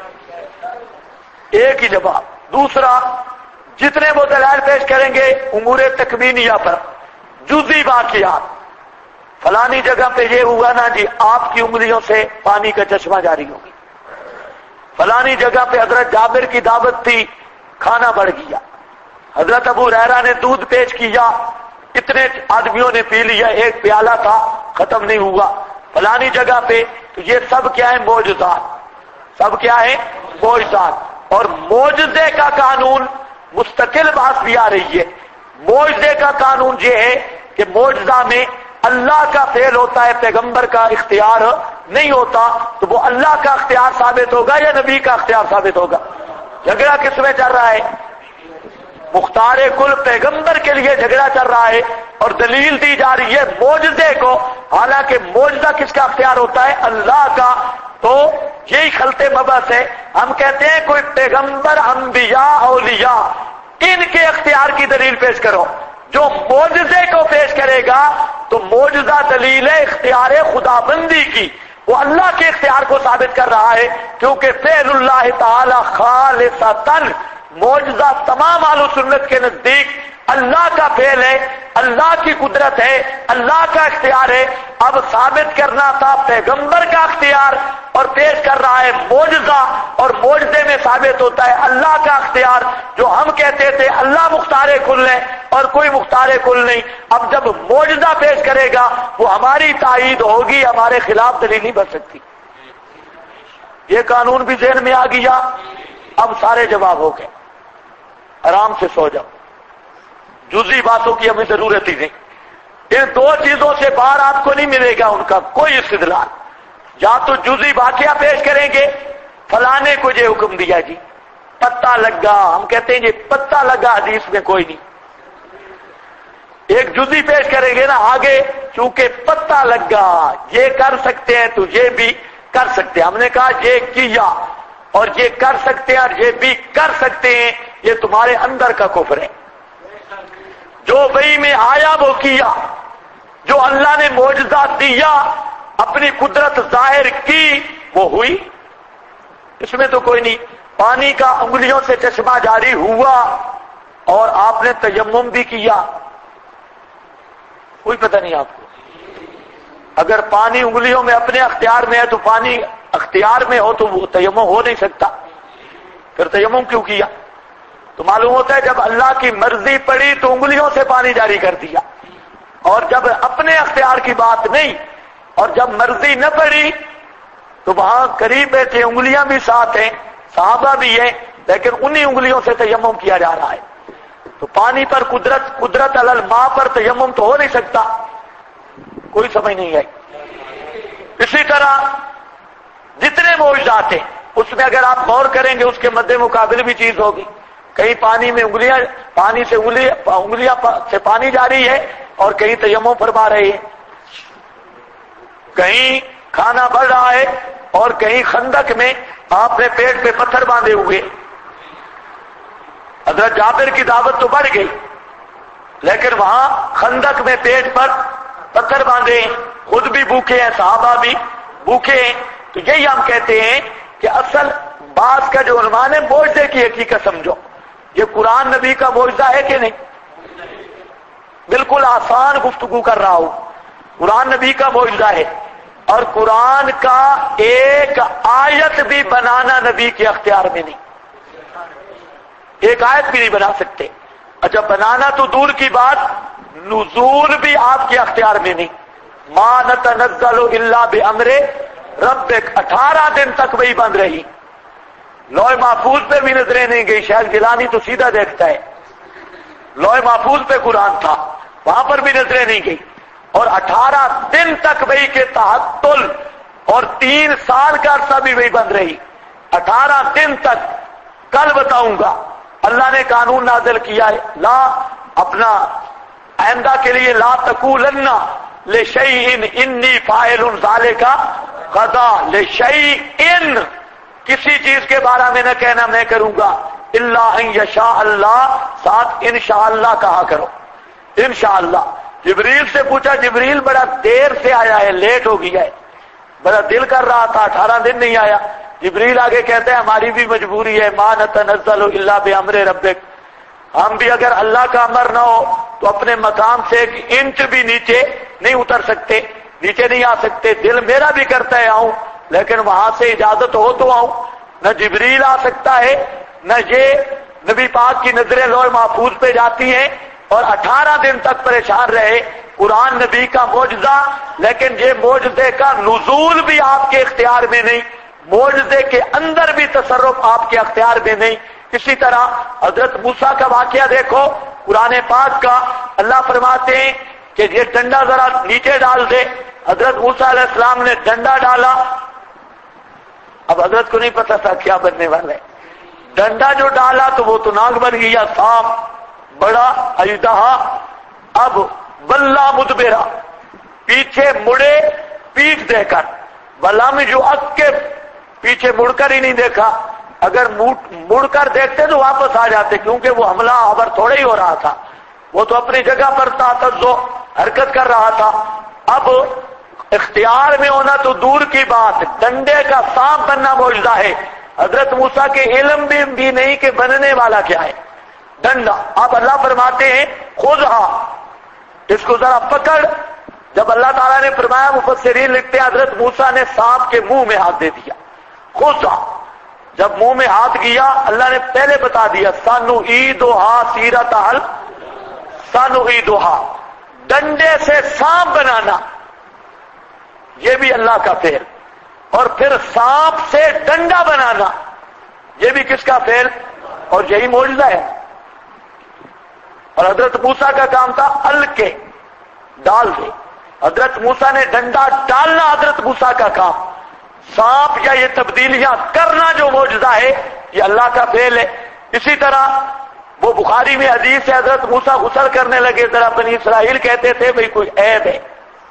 ایک ہی جواب۔ دوسرا، جتنے وہ دلائل پیش کریں گے امور تکوینیہ پر، جزئی واقعات، فلانی جگہ پہ یہ ہوا نا جی آپ کی انگلیوں سے پانی کا چشمہ جاری ہوگی، فلانی جگہ پہ حضرت جابر کی دعوت تھی کھانا بڑھ گیا، حضرت ابو ہریرہ نے دودھ پیش کیا اتنے آدمیوں نے پی لیا، ایک پیالہ تھا ختم نہیں ہوا، فلانی جگہ پہ، تو یہ سب کیا ہے؟ معجزات۔ سب کیا ہے؟ معجزات۔ اور معجزے کا قانون مستقل بات بھی آ رہی ہے۔ معجزے کا قانون یہ ہے کہ معجزہ میں اللہ کا فعل ہوتا ہے، پیغمبر کا اختیار نہیں ہوتا، تو وہ اللہ کا اختیار ثابت ہوگا یا نبی کا اختیار ثابت ہوگا؟ جھگڑا کس میں چل رہا ہے؟ مختار کل پیغمبر کے لیے جھگڑا چل رہا ہے، اور دلیل دی جا رہی ہے معجزے کو، حالانکہ معجزہ کس کا اختیار ہوتا ہے؟ اللہ کا۔ تو یہی خلط مبحث ہے۔ ہم کہتے ہیں کوئی پیغمبر، انبیاء، اولیاء، ان کے اختیار کی دلیل پیش کرو۔ جو معجزے کو پیش کرے گا تو معجزہ دلیل ہے اختیار خدا بندی کی، وہ اللہ کے اختیار کو ثابت کر رہا ہے، کیونکہ فعل اللہ تعالی خالصتاً، معجزہ تمام اہل سنت کے نزدیک اللہ کا فعل ہے، اللہ کی قدرت ہے، اللہ کا اختیار ہے۔ اب ثابت کرنا تھا پیغمبر کا اختیار، اور پیش کر رہا ہے معجزہ، اور معجزے میں ثابت ہوتا ہے اللہ کا اختیار۔ جو ہم کہتے تھے اللہ مختار کل ہے اور کوئی مختار کل نہیں، اب جب معجزہ پیش کرے گا وہ ہماری تائید ہوگی، ہمارے خلاف دلیل نہیں بن سکتی۔ یہ قانون بھی ذہن میں آ گیا، اب سارے جواب ہو گئے، آرام سے سو جاؤ، جزئی باتوں کی ہمیں ضرورت ہی نہیں۔ ان دو چیزوں سے باہر آپ کو نہیں ملے گا ان کا کوئی استدلال۔ یا تو جزئی واقعہ پیش کریں گے، فلانے کو یہ حکم دیا جی پتہ لگا، ہم کہتے ہیں یہ پتہ لگا حدیث میں کوئی نہیں۔ ایک جزئی پیش کریں گے نا آگے، چونکہ پتہ لگا یہ کر سکتے ہیں تو یہ بھی کر سکتے ہیں، ہم نے کہا یہ کیا اور یہ کر سکتے ہیں اور یہ بھی کر سکتے ہیں، یہ تمہارے اندر کا کفر ہے۔ جو وحی میں آیا وہ کیا، جو اللہ نے معجزہ دیا، اپنی قدرت ظاہر کی، وہ ہوئی۔ اس میں تو کوئی نہیں۔ پانی کا انگلیوں سے چشمہ جاری ہوا اور آپ نے تیمم بھی کیا، کوئی پتہ نہیں آپ کو۔ اگر پانی انگلیوں میں اپنے اختیار میں ہے تو پانی اختیار میں ہو تو وہ تیمم ہو نہیں سکتا، پھر تیمم کیوں کیا؟ تو معلوم ہوتا ہے جب اللہ کی مرضی پڑی تو انگلیوں سے پانی جاری کر دیا، اور جب اپنے اختیار کی بات نہیں اور جب مرضی نہ پڑی تو وہاں قریب بیٹھے انگلیاں بھی ساتھ ہیں، صحابہ بھی ہیں، لیکن انہی انگلیوں سے تیمم کیا جا رہا ہے۔ تو پانی پر قدرت علی الماء پر تیمم تو ہو نہیں سکتا، کوئی سمجھ نہیں ہے۔ اسی طرح جتنے معجزات ہیں اس میں اگر آپ غور کریں گے اس کے مد مقابل بھی چیز ہوگی۔ کہیں پانی میں انگلیاں سے پانی جاری ہے اور کہیں تیمم فرما رہے ہیں، کہیں کھانا بڑھ رہا ہے اور کہیں خندق میں آپ نے پیٹ پہ پتھر باندھے ہوئے۔ حضرت جابر کی دعوت تو بڑھ گئی، لیکن وہاں خندق میں پیٹ پر پتھر باندھے ہیں، خود بھی بھوکے ہیں، صحابہ بھی بھوکے ہیں۔ تو یہی ہم کہتے ہیں کہ اصل بات کا جو عنوان ہے معجزے کی حقیقت سمجھو۔ یہ قرآن نبی کا معجزہ ہے کہ نہیں؟ بالکل آسان گفتگو کر رہا ہوں، قرآن نبی کا معجزہ ہے، اور قرآن کا ایک آیت بھی بنانا نبی کے اختیار میں نہیں، ایک آیت بھی نہیں بنا سکتے۔ اچھا بنانا تو دور کی بات، نزول بھی آپ کے اختیار میں نہیں۔ ما نتنزل الا بامر ربک، 18 دن تک وہی بند رہی، لوح محفوظ پہ بھی نظریں نہیں گئی، شاید گیلانی تو سیدھا دیکھتا ہے، لوح محفوظ پہ قرآن تھا وہاں پر بھی نظریں نہیں گئی، اور 18 دن تک وہی کے تعطل، اور 3 سال کا عرصہ بھی وہی بند رہی، 18 دن تک۔ کل بتاؤں گا اللہ نے قانون نازل کیا ہے، لا اپنا آئندہ کے لیے لا تقولن لشیء انی فاعل ذلک غدا، لشیء کسی چیز کے بارے میں نہ کہنا میں کروں گا، الا ان یشاء اللہ، ساتھ انشاءاللہ کہا کرو، انشاءاللہ۔ جبریل سے پوچھا، جبریل بڑا دیر سے آیا ہے، لیٹ ہو گیا ہے، بڑا دل کر رہا تھا، 18 دن نہیں آیا۔ جبریل آگے کہتے ہیں ہماری بھی مجبوری ہے، ما نتنزل الا بامر ربک، ہم بھی اگر اللہ کا امر نہ ہو تو اپنے مقام سے 1 انچ بھی نیچے نہیں اتر سکتے، نیچے نہیں آ سکتے۔ دل میرا بھی کرتا ہے آؤں، لیکن وہاں سے اجازت ہو تو آؤں، نہ جبریل آ سکتا ہے، نہ یہ نبی پاک کی نظریں لوح محفوظ پہ جاتی ہیں، اور 18 دن تک پریشان رہے۔ قرآن نبی کا معجزہ، لیکن یہ معجزے کا نزول بھی آپ کے اختیار میں نہیں، معجزے کے اندر بھی تصرف آپ کے اختیار میں نہیں۔ اسی طرح حضرت موسیٰ کا واقعہ دیکھو قرآن پاک کا، اللہ فرماتے ہیں کہ یہ ڈنڈا ذرا نیچے ڈال دے، حضرت موسیٰ علیہ السلام نے ڈنڈا ڈالا، اب حضرت کو نہیں پتا تھا کیا بننے والا ہے، ڈنڈا جو ڈالا تو وہ تو ناگ بن گیا، سانپ بڑا اژدہا، اب بلا مدبرا، پیچھے مڑے پیٹھ دے کر، ولم یعقب، پیچھے مڑ کر ہی نہیں دیکھا، اگر مڑ کر دیکھتے تو واپس آ جاتے، کیونکہ وہ حملہ آور تھوڑا ہی ہو رہا تھا، وہ تو اپنی جگہ پر تعتزو حرکت کر رہا تھا۔ اب اختیار میں ہونا تو دور کی بات، ڈنڈے کا سانپ بننا معجزہ ہے۔ حضرت موسیٰ کے علم بھی نہیں کہ بننے والا کیا ہے، ڈنڈا. اب اللہ فرماتے ہیں خذھا، اس کو ذرا پکڑ. جب اللہ تعالیٰ نے فرمایا، مفسرین لکھتے ہیں حضرت موسیٰ نے سانپ کے منہ میں ہاتھ دے دیا. خذھا، جب منہ میں ہاتھ گیا اللہ نے پہلے بتا دیا سنعیدھا سیرتھا، سنعیدھا، ڈنڈے سے سانپ بنانا یہ بھی اللہ کا فعل، اور پھر سانپ سے ڈنڈا بنانا یہ بھی کس کا فعل؟ اور یہی معجزہ ہے. اور حضرت موسیٰ کا کام تھا الکے، ڈال دے. حضرت موسیٰ نے ڈنڈا ڈالنا حضرت موسیٰ کا کام. سانپ یا یہ تبدیلیاں کرنا جو معجزہ ہے یہ اللہ کا فعل ہے. اسی طرح وہ بخاری میں حدیث ہے، حضرت موسیٰ غسل کرنے لگے، ذرا بنی اسرائیل کہتے تھے بھئی کوئی عیب ہے،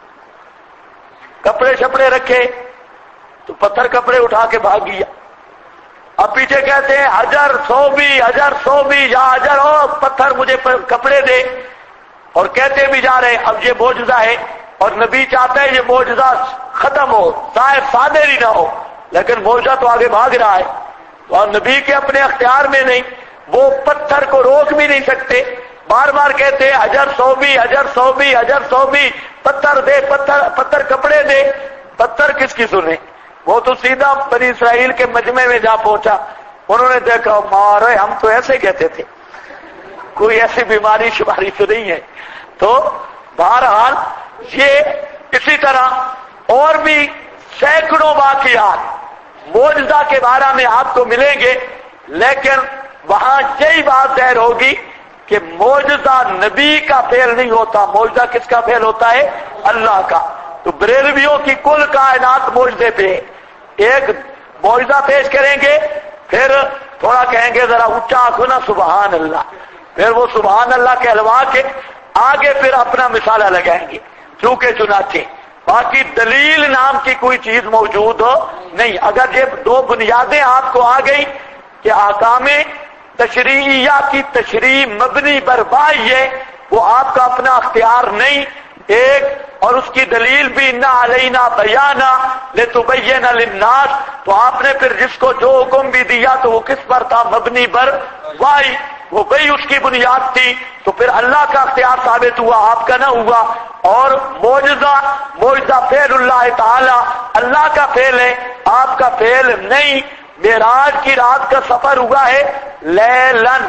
کپڑے شپڑے رکھے تو پتھر کپڑے اٹھا کے بھاگ گیا. اب پیچھے کہتے ہیں حجر صوبی یا حجر ہو پتھر مجھے کپڑے دے، اور کہتے بھی جا رہے اب یہ معجزہ ہے، اور نبی چاہتا ہے یہ معجزہ ختم ہو، صاحب صادر ہی نہ ہو، لیکن معجزہ تو آگے بھاگ رہا ہے. اور نبی کے اپنے اختیار میں نہیں، وہ پتھر کو روک بھی نہیں سکتے. بار بار کہتے ہیں حجر صوبی، پتھر دے، پتھر کپڑے دے. پتھر کس کی سنے؟ وہ تو سیدھا بنی اسرائیل کے مجمع میں جا پہنچا. انہوں نے دیکھا مارے ہم تو ایسے کہتے تھے، کوئی ایسی بیماری شماری تو نہیں ہے. تو بہرحال یہ اسی طرح اور بھی سینکڑوں واقعات معجزہ کے بارے میں آپ کو ملیں گے، لیکن وہاں یہی بات ظاہر ہوگی کہ معجزہ نبی کا فعل نہیں ہوتا، معجزہ کس کا فعل ہوتا ہے؟ اللہ کا. تو بریلویوں کی کل کائنات معجزے پہ ایک معجزہ پیش کریں گے، پھر تھوڑا کہیں گے ذرا اونچا آنکھو نا سبحان اللہ، پھر وہ سبحان اللہ کہلوا کے آگے پھر اپنا مثالہ لگائیں گے چونکہ چنانچہ. باقی دلیل نام کی کوئی چیز موجود ہو نہیں. اگر یہ دو بنیادیں آپ کو آ گئی کہ احکام تشریعیہ کی تشریح مبنی بر وحی ہے، وہ آپ کا اپنا اختیار نہیں ایک، اور اس کی دلیل بھی انا علینا بیانا لتبین للناس، تو آپ نے پھر جس کو جو حکم بھی دیا تو وہ کس پر تھا؟ مبنی بر وحی، وہ وہی اس کی بنیاد تھی. تو پھر اللہ کا اختیار ثابت ہوا، آپ کا نہ ہوا. اور معجزہ فعل اللہ تعالی، اللہ کا فعل ہے، آپ کا فعل نہیں. معراج کی رات کا سفر ہوا ہے لیلن،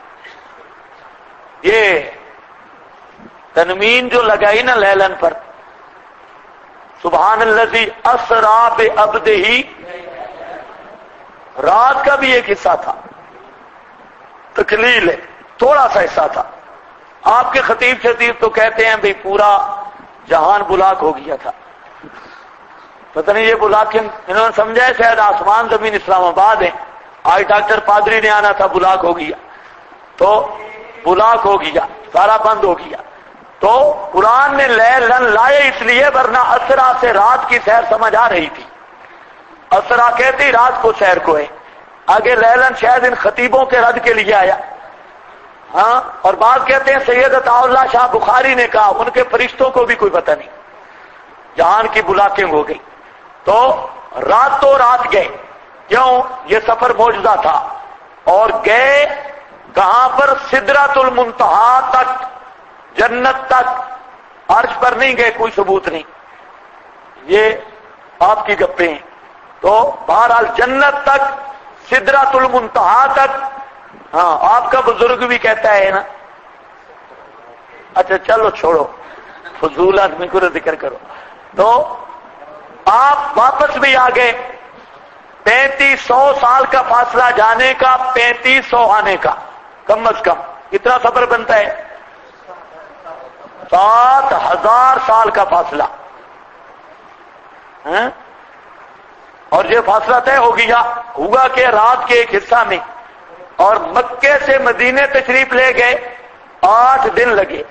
یہ تنوین جو لگائی نا لیلن پر، سبحان الذی اسری بعبدہ، رات کا بھی ایک حصہ تھا، تکلیل ہے، تھوڑا سا حصہ تھا. آپ کے خطیب شتیب تو کہتے ہیں بھئی پورا جہان بلاک ہو گیا تھا. پتہ نہیں یہ بلاک انہوں نے سمجھا ہے شاید آسمان زمین اسلام آباد ہے. آج ڈاکٹر پادری نے آنا تھا، بلاک ہو گیا، تو بلاک ہو گیا، سارا بند ہو گیا. تو قرآن نے لیلن لائے اس لیے، ورنہ اسرا سے رات کی سیر سمجھ آ رہی تھی. اسرا کہتی رات کو سیر کو ہے، آگے لیلن شاید ان خطیبوں کے رد کے لیے آیا. ہاں، اور بعض کہتے ہیں سید عطا اللہ شاہ بخاری نے کہا ان کے فرشتوں کو بھی کوئی پتہ نہیں، جہان کی بلاکنگ ہو گئی. تو راتوں رات گئے، کیوں؟ یہ سفر معجزہ تھا. اور گئے کہاں پر؟ سدرۃ المنتہا تک، جنت تک. عرش پر نہیں گئے، کوئی ثبوت نہیں، یہ آپ کی گپیں ہیں. تو بہرحال جنت تک، سدرۃ المنتہا تک. ہاں، آپ کا بزرگ بھی کہتا ہے نا. اچھا چلو چھوڑو، فضول آدمی کو ذکر کرو. تو آپ واپس بھی آ گئے. 3500 سال کا فاصلہ جانے کا، 3500 آنے کا، کم از کم کتنا سفر بنتا ہے؟ 7000 سال کا فاصلہ. اور یہ فاصلہ طے ہو گیا، ہوا کہ رات کے ایک حصہ میں، اور مکے سے مدینے تشریف لے گئے، 8 دن لگے.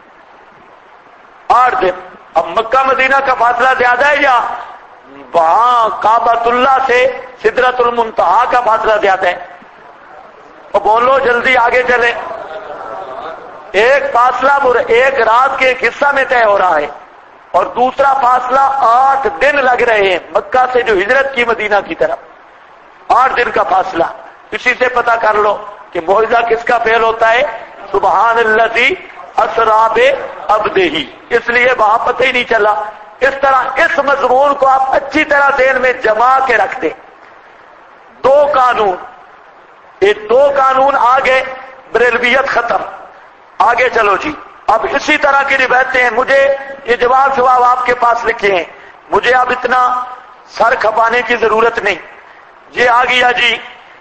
8 دن. اب مکہ مدینہ کا فاصلہ زیادہ ہے یا وہاں کعبۃ اللہ سے سدرۃ المنتہا کا فاصلہ زیادہ ہے؟ اور بولو جلدی آگے چلے. ایک فاصلہ ایک رات کے ایک حصہ میں طے ہو رہا ہے، اور دوسرا فاصلہ 8 دن لگ رہے ہیں مکہ سے جو ہجرت کی مدینہ کی طرف. 8 دن کا فاصلہ. اسی سے پتہ کر لو کہ معجزہ کس کا فعل ہوتا ہے؟ سبحان الذی اسری بعبدہ، اس لیے وہاں پتہ ہی نہیں چلا۔ اس طرح اس مضمون کو آپ اچھی طرح ذہن میں جما کے رکھ دیں۔ دو قانون، یہ دو قانون آگے، بریلویت ختم، آگے چلو جی۔ اب اسی طرح کی روایتیں ہیں، مجھے یہ جواب آپ کے پاس لکھے ہیں، مجھے اب اتنا سر کھپانے کی ضرورت نہیں۔ یہ آ گیا جی،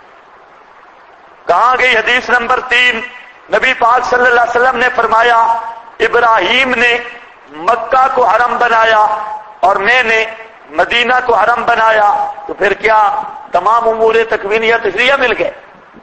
کہاں گئی حدیث نمبر 3؟ نبی پاک صلی اللہ علیہ وسلم نے فرمایا ابراہیم نے مکہ کو حرم بنایا اور میں نے مدینہ کو حرم بنایا، تو پھر کیا تمام امور تکوینیہ تشریعہ مل گئے؟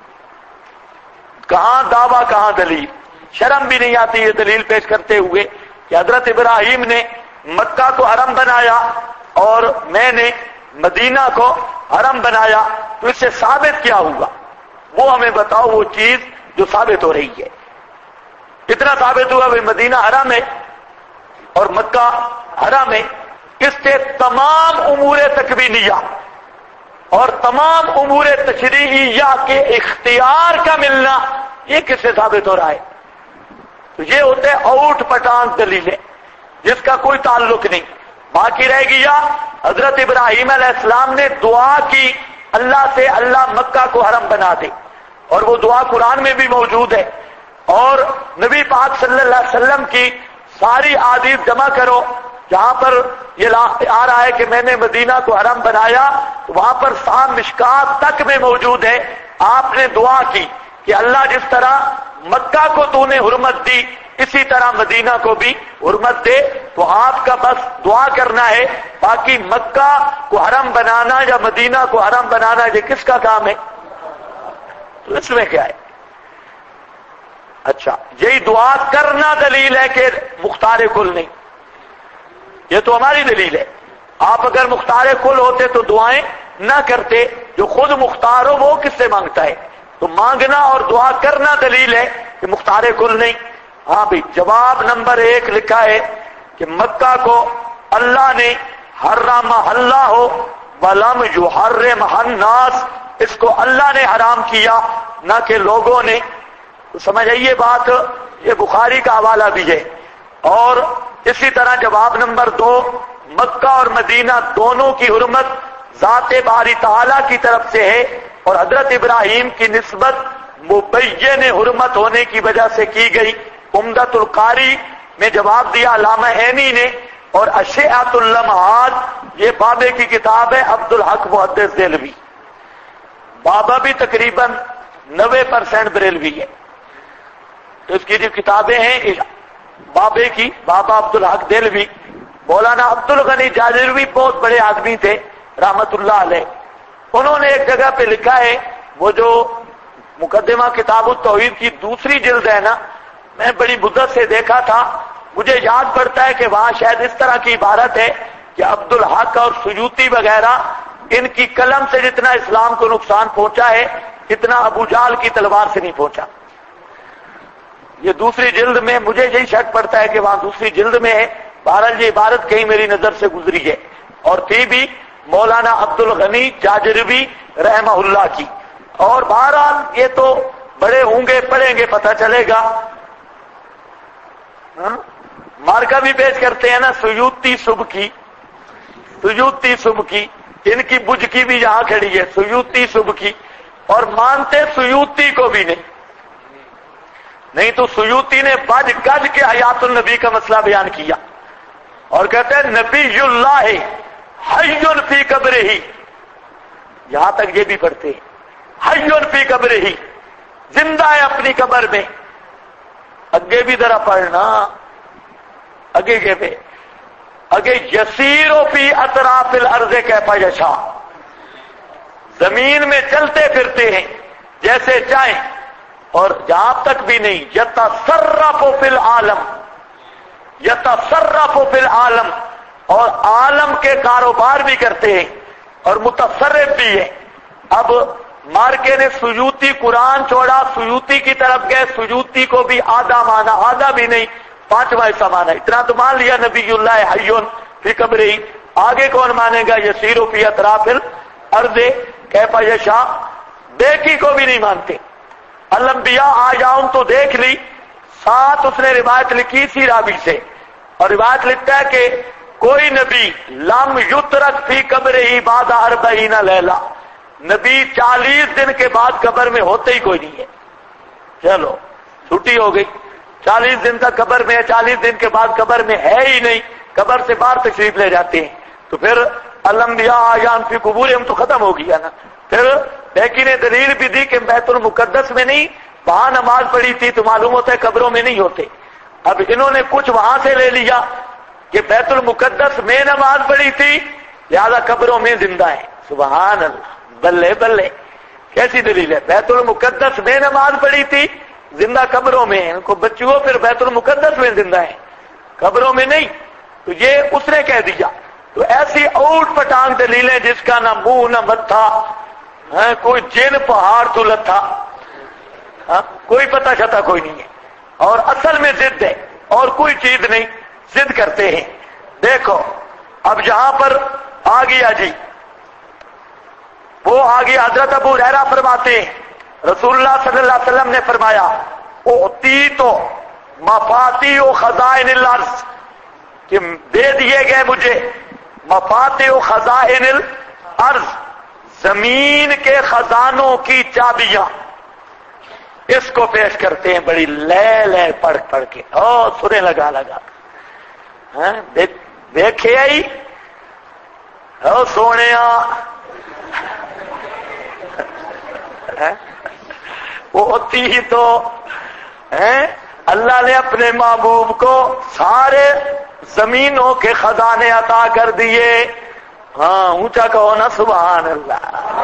کہاں دعویٰ کہاں دلیل؟ شرم بھی نہیں آتی یہ دلیل پیش کرتے ہوئے کہ حضرت ابراہیم نے مکہ کو حرم بنایا اور میں نے مدینہ کو حرم بنایا، تو اس سے ثابت کیا ہوا؟ وہ ہمیں بتاؤ وہ چیز جو ثابت ہو رہی ہے۔ اتنا ثابت ہوا کہ مدینہ حرم ہے اور مکہ حرم ہے، اس سے تمام امور تکوینیہ اور تمام امور تشریعیہ کے اختیار کا ملنا، یہ کس سے ثابت ہو رہا ہے؟ تو یہ ہوتے اوٹ پٹانگ دلیلیں جس کا کوئی تعلق نہیں۔ باقی رہ گیا حضرت ابراہیم علیہ السلام نے دعا کی اللہ سے، اللہ مکہ کو حرم بنا دے، اور وہ دعا قرآن میں بھی موجود ہے، اور نبی پاک صلی اللہ علیہ وسلم کی ساری احادیث جمع کرو، جہاں پر یہ آ رہا ہے کہ میں نے مدینہ کو حرم بنایا، تو وہاں پر صاحب مشکات تک میں موجود ہے۔ آپ نے دعا کی کہ اللہ جس طرح مکہ کو تو نے حرمت دی، اسی طرح مدینہ کو بھی حرمت دے۔ تو آپ کا بس دعا کرنا ہے، باقی مکہ کو حرم بنانا یا مدینہ کو حرم بنانا یہ کس کا کام ہے؟ تو اس میں کیا ہے؟ اچھا، یہی دعا کرنا دلیل ہے کہ مختار کل نہیں؟ یہ تو ہماری دلیل ہے۔ آپ اگر مختار کل ہوتے تو دعائیں نہ کرتے، جو خود مختار ہو وہ کس سے مانگتا ہے؟ تو مانگنا اور دعا کرنا دلیل ہے کہ مختار کل نہیں۔ ہاں بھی، جواب نمبر 1 لکھا ہے کہ مکہ کو اللہ نے حرم اللہ ولم یحرم الناس، اس کو اللہ نے حرام کیا نہ کہ لوگوں نے۔ تو سمجھ آئیے بات، یہ بخاری کا حوالہ بھی ہے۔ اور اسی طرح جواب نمبر 2، مکہ اور مدینہ دونوں کی حرمت ذات باری تعالیٰ کی طرف سے ہے، اور حضرت ابراہیم کی نسبت مبین حرمت ہونے کی وجہ سے کی گئی۔ عمدۃ القاری میں جواب دیا علامہ عینی نے، اور اشعۃ اللمعات یہ بابے کی کتاب ہے، عبدالحق محدث دہلوی۔ بابا بھی تقریباً 90% بریلوی ہے۔ اس کی جو کتابیں ہیں بابے کی، بابا عبدالحق دہلوی، مولانا عبد الغنی جاجروی بہت بڑے آدمی تھے رحمت اللہ علیہ، انہوں نے ایک جگہ پہ لکھا ہے، وہ جو مقدمہ کتاب التوحید کی دوسری جلد ہے نا، میں بڑی مدت سے دیکھا تھا، مجھے یاد پڑتا ہے کہ وہاں شاید اس طرح کی عبارت ہے کہ عبدالحق اور سیوطی وغیرہ، ان کی قلم سے جتنا اسلام کو نقصان پہنچا ہے اتنا ابو جہل کی تلوار سے نہیں پہنچا۔ یہ دوسری جلد میں مجھے یہی شک پڑتا ہے کہ وہاں دوسری جلد میں ہے، بہرحال یہ عبارت کہیں میری نظر سے گزری ہے، اور تھی بھی مولانا عبد الغنی جاجروی رحمہ اللہ کی۔ اور بہرحال یہ تو بڑے ہوں گے، پڑھیں گے پتہ چلے گا۔ مارکا بھی پیش کرتے ہیں نا، سیوطی سبکی، سیوطی سبکی، ان کی بج کی بھی یہاں کھڑی ہے، سیوطی سبکی، اور مانتے سیوطی کو بھی نہیں تو سیوطی نے بج گج کے حیات النبی کا مسئلہ بیان کیا، اور کہتے ہیں نبی اللہ حی فی قبرہ، یہاں تک یہ بھی پڑھتے ہیں حی فی قبرہ، زندہ ہے اپنی قبر میں۔ اگے بھی ذرا پڑھنا، اگے کے پہ اگے یسیر فی اطراف الارض کیف یشاء، زمین میں چلتے پھرتے ہیں جیسے چاہیں، اور جہاں تک بھی نہیں، یتصرف فی العالم، یتصرف فی العالم، اور عالم کے کاروبار بھی کرتے ہیں اور متصرف بھی ہے۔ اب مارکے نے سیوطی قرآن چھوڑا، سیوطی کی طرف گئے، سیوطی کو بھی آدھا مانا، آدھا بھی نہیں، 5واں حصہ مانا، اتنا تو مان لیا نبی اللہ حی فی قبرہ، آگے کون مانے گا یسیر فی اطراف الارض کیف یشاء، بیکی کو بھی نہیں مانتے۔ الانبیاء آ جاؤں تو دیکھ لی، ساتھ اس نے روایت لکھی سی راوی سے، اور روایت لکھتا ہے کہ کوئی نبی لم یترک فی قبرہ بعد 40 لیلہ، نبی 40 دن کے بعد قبر میں ہوتے ہی کوئی نہیں ہے۔ چلو چھٹی ہو گئی، 40 دن تک قبر میں ہے، 40 دن کے بعد قبر میں ہے ہی نہیں، قبر سے باہر تشریف لے جاتے ہیں، تو پھر الانبیاء آیان فی قبورہم تو ختم ہو گیا نا۔ پھر لیکن نے دلیل بھی دی کہ بیت المقدس میں نہیں، وہاں نماز پڑھی تھی تو معلوم ہوتا ہے قبروں میں نہیں ہوتے۔ اب انہوں نے کچھ وہاں سے لے لیا کہ بیت المقدس میں نماز پڑھی تھی لہذا قبروں میں زندہ ہے۔ سبحان اللہ، بلے بلے، کیسی دلیل ہے؟ بیت المقدس میں نماز پڑھی تھی، زندہ قبروں میں ہیں، ان کو بچوں پھر بیت المقدس میں زندہ ہے، قبروں میں نہیں، تو یہ اس نے کہہ دیا۔ تو ایسی اوٹ پٹانگ دلیلیں جس کا نہ منہ نہ متھا، کوئی جن پہاڑ تو لتھا، کوئی پتہ شتا کوئی نہیں ہے، اور اصل میں ضد ہے اور کوئی چیز نہیں، ضد کرتے ہیں۔ دیکھو اب جہاں پر آ گیا جی، وہ آگے حضرت ابو ہریرہ فرماتے ہیں رسول اللہ صلی اللہ علیہ وسلم نے فرمایا اعطیت مفاتیح خزائن الارض، کہ دے دیے گئے مجھے مفاتیح خزائن الارض، زمین کے خزانوں کی چابیاں۔ اس کو پیش کرتے ہیں بڑی لے پڑھ پڑھ کے، سریں لگا لگا، دیکھے آئی سونیا، وہ ہوتی ہی تو اللہ نے اپنے محبوب کو سارے زمینوں کے خزانے عطا کر دیے۔ ہاں اونچا کہو نا سبحان اللہ۔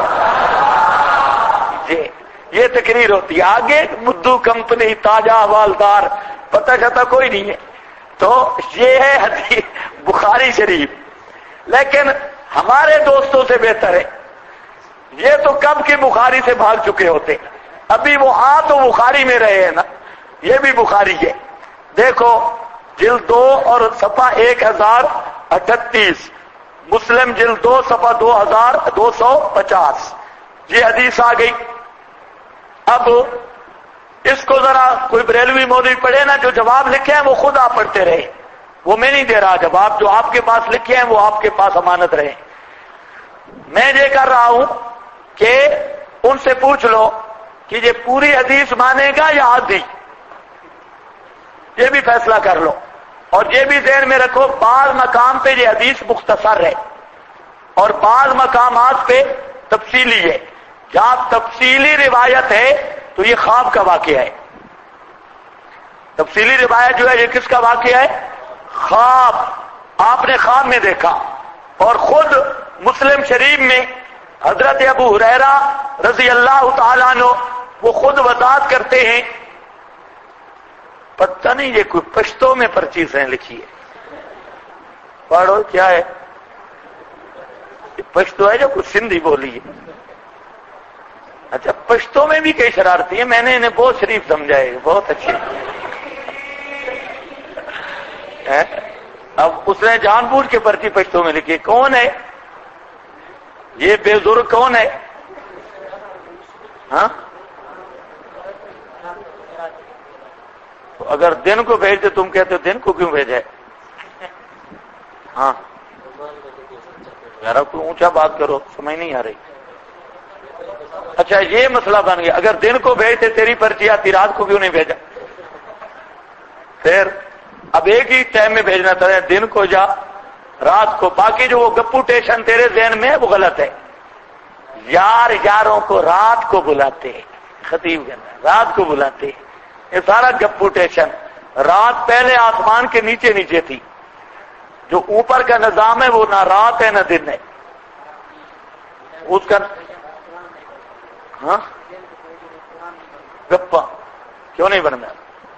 جی یہ تقریر ہوتی ہے، آگے مدو کمپنی تاجہ حوالدار پتہ چلتا کوئی نہیں ہے، تو یہ ہے حدیث بخاری شریف۔ لیکن ہمارے دوستوں سے بہتر ہے، یہ تو کب کی بخاری سے بھاگ چکے ہوتے، ابھی وہ تو بخاری میں رہے ہیں نا، یہ بھی بخاری ہے۔ دیکھو جلد 2 اور صفحہ 1038، مسلم جلد 2 صفحہ 2250، یہ حدیث آ گئی۔ اب اس کو ذرا کوئی بریلوی مولوی پڑھے نا، جو جواب لکھے ہیں وہ خود آپ پڑھتے رہے، وہ میں نہیں دے رہا جواب، جو آپ کے پاس لکھے ہیں وہ آپ کے پاس امانت رہے۔ میں یہ کر رہا ہوں کہ ان سے پوچھ لو کہ یہ پوری حدیث مانے گا یا آدھی، یہ بھی فیصلہ کر لو، اور یہ بھی ذہن میں رکھو بعض مقام پہ یہ حدیث مختصر ہے اور بعض مقامات پہ تفصیلی ہے۔ جہاں تفصیلی روایت ہے تو یہ خواب کا واقعہ ہے، تفصیلی روایت جو ہے یہ کس کا واقعہ ہے؟ خواب، آپ نے خواب میں دیکھا۔ اور خود مسلم شریف میں حضرت ابو ہریرہ رضی اللہ تعالیٰ عنہ وہ خود وضاحت کرتے ہیں، پتہ نہیں یہ کوئی پشتو میں پرچیزیں لکھی ہے، پڑھو کیا ہے، یہ پشتو ہے جو کچھ سندھی بولی ہے۔ اچھا پشتو میں بھی کئی شرارتی ہیں، میں نے انہیں بہت شریف سمجھا ہے، بہت اچھی۔ اب اس نے جان بوجھ کے پرچی پشتو میں لکھی، کون ہے یہ بے بزرگ، کون ہے؟ ہاں اگر دن کو بھیجتے تم کہتے دن کو کیوں بھیجا ہے؟ ہاں یار کوئی اونچا بات کرو، سمجھ نہیں آ رہی۔ اچھا یہ مسئلہ بن گیا، اگر دن کو بھیجتے تیری پرچی آتی، رات کو کیوں نہیں بھیجا؟ پھر اب ایک ہی ٹائم میں بھیجنا تھا، دن کو یا رات کو، باقی جو وہ گپوٹیشن تیرے ذہن میں ہے وہ غلط ہے۔ یار یاروں کو رات کو بلاتے ہیں، خطیب کہنا رات کو بلاتے ہیں، یہ سارا گپوٹیشن۔ رات پہلے آسمان کے نیچے نیچے تھی، جو اوپر کا نظام ہے وہ نہ رات ہے نہ دن ہے، اس کا ہاں گپا کیوں نہیں بننا؟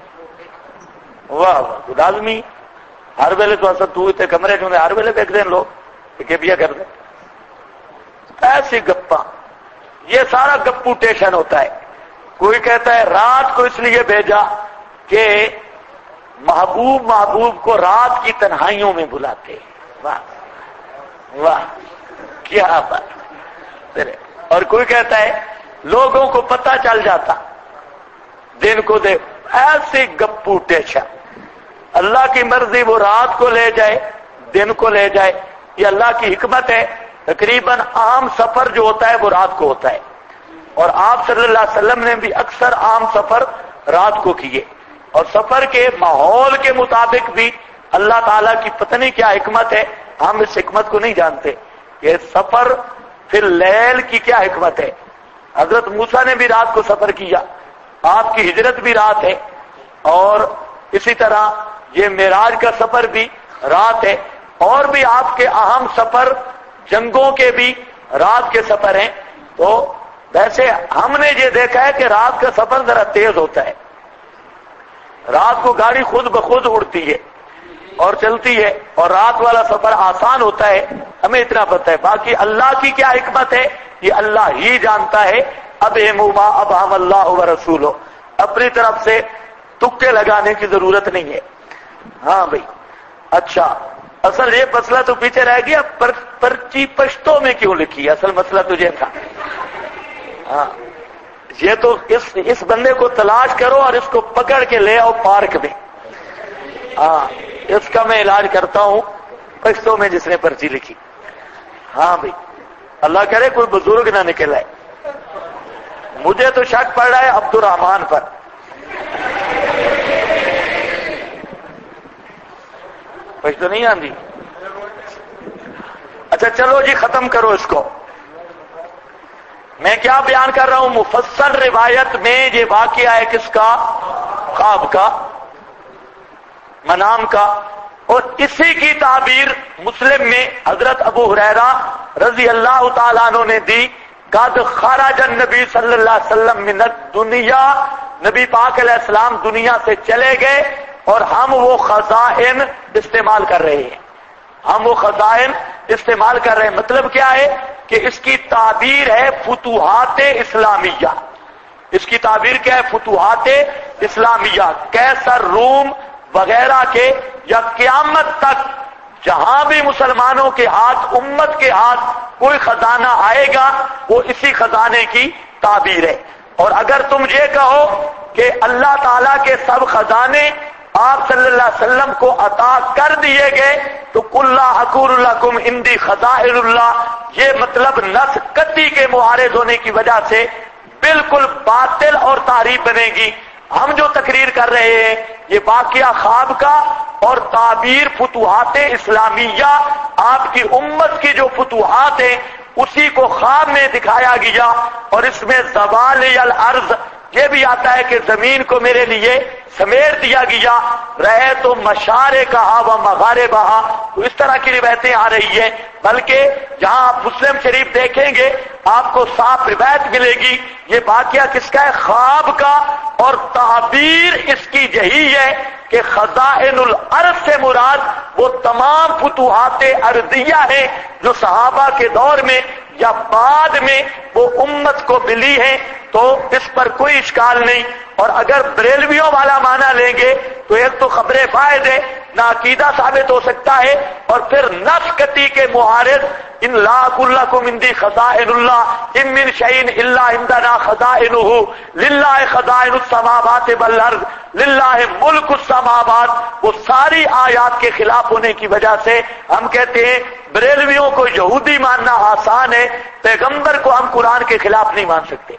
واہ واہ لازمی ہر ویلے تو اصل تو اتنے کمرے چ ہر ویلے دیکھ دیں لوگ کہ پیا کر دیں ایسی گپا، یہ سارا گپوٹیشن ہوتا ہے۔ کوئی کہتا ہے رات کو اس لیے بھیجا کہ محبوب کو رات کی تنہائیوں میں بلاتے ہیں۔ واہ واہ کیا بات۔ اور کوئی کہتا ہے لوگوں کو پتہ چل جاتا دن کو دے، ایسی گپو ٹیچا۔ اللہ کی مرضی وہ رات کو لے جائے، دن کو لے جائے، یہ اللہ کی حکمت ہے۔ تقریباً عام سفر جو ہوتا ہے وہ رات کو ہوتا ہے، اور آپ صلی اللہ علیہ وسلم نے بھی اکثر عام سفر رات کو کیے، اور سفر کے ماحول کے مطابق بھی اللہ تعالیٰ کی پتہ نہیں کیا حکمت ہے، ہم اس حکمت کو نہیں جانتے کہ سفر پھر لیل کی کیا حکمت ہے۔ حضرت موسیٰ نے بھی رات کو سفر کیا، آپ کی ہجرت بھی رات ہے، اور اسی طرح یہ معراج کا سفر بھی رات ہے، اور بھی آپ کے اہم سفر جنگوں کے بھی رات کے سفر ہیں۔ تو ویسے ہم نے یہ دیکھا ہے کہ رات کا سفر ذرا تیز ہوتا ہے، رات کو گاڑی خود بخود اڑتی ہے اور چلتی ہے، اور رات والا سفر آسان ہوتا ہے، ہمیں اتنا پتہ ہے۔ باقی اللہ کی کیا حکمت ہے یہ اللہ ہی جانتا ہے۔ اب موما اب ہم اللہ و رسول ہو، اپنی طرف سے تکے لگانے کی ضرورت نہیں ہے۔ ہاں بھائی، اچھا اصل یہ مسئلہ تو پیچھے رہ گیا، پرچی پشتوں میں کیوں لکھی؟ اصل مسئلہ تو یہ تھا۔ ہاں یہ تو اس بندے کو تلاش کرو اور اس کو پکڑ کے لے آؤ پارک میں۔ ہاں اس کا میں علاج کرتا ہوں، پشتوں میں جس نے پرچی لکھی۔ ہاں بھائی، اللہ کرے کوئی بزرگ نہ نکل آئے۔ مجھے تو شک پڑ رہا ہے عبد الرحمان پر۔ پشتو نہیں آندی؟ اچھا چلو جی ختم کرو اس کو۔ میں کیا بیان کر رہا ہوں؟ مفصل روایت میں یہ واقعہ ہے کس کا؟ خواب کا، منام کا، اور اسی کی تعبیر مسلم میں حضرت ابو ہریرہ رضی اللہ تعالیٰ عنہ نے دی، قد خرج النبی صلی اللہ علیہ وسلم من الدنیا، نبی پاک علیہ السلام دنیا سے چلے گئے اور ہم وہ خزائن استعمال کر رہے ہیں، ہم وہ خزائن استعمال کر رہے ہیں۔ مطلب کیا ہے کہ اس کی تعبیر ہے فتوحات اسلامیہ۔ اس کی تعبیر کیا ہے؟ فتوحات اسلامیہ، کیسر، روم وغیرہ کے، یا قیامت تک جہاں بھی مسلمانوں کے ہاتھ، امت کے ہاتھ کوئی خزانہ آئے گا وہ اسی خزانے کی تعبیر ہے۔ اور اگر تم یہ کہو کہ اللہ تعالیٰ کے سب خزانے آپ صلی اللہ علیہ وسلم کو عطا کر دیے گئے تو قل لا اقول لکم عندی خزائن اللہ، یہ مطلب نس قطعی کے معارض ہونے کی وجہ سے بالکل باطل اور تعریف بنے گی۔ ہم جو تقریر کر رہے ہیں یہ واقعہ خواب کا اور تعبیر فتوحات اسلامیہ، آپ کی امت کی جو فتوحات ہیں اسی کو خواب میں دکھایا گیا۔ اور اس میں زوال الارض یہ بھی آتا ہے کہ زمین کو میرے لیے سمیٹ دیا گیا، رہے تو مشارقہا و مغاربہا، تو اس طرح کی روایتیں آ رہی ہیں۔ بلکہ جہاں آپ مسلم شریف دیکھیں گے آپ کو صاف روایت ملے گی۔ یہ واقعہ کس کا ہے؟ خواب کا، اور تعبیر اس کی یہی ہے کہ خزائن الارض سے مراد وہ تمام فتوحات ارضیہ ہیں جو صحابہ کے دور میں یا بعد میں وہ امت کو ملی ہیں، تو اس پر کوئی اشکال نہیں۔ اور اگر بریلویوں والا معنی لیں گے تو ایک تو خبر فائد ہے، نہ عقیدہ ثابت ہو سکتا ہے، اور پھر نفس قطعی کے معارض، ان لا اقول لکم عندی خزائن اللہ ان من شیء الا عندنا خزائنہ للہ خزائن السماوات والارض للہ ملک السماوات، وہ ساری آیات کے خلاف ہونے کی وجہ سے ہم کہتے ہیں بریلویوں کو یہودی ماننا آسان ہے، پیغمبر کو ہم قرآن کے خلاف نہیں مان سکتے۔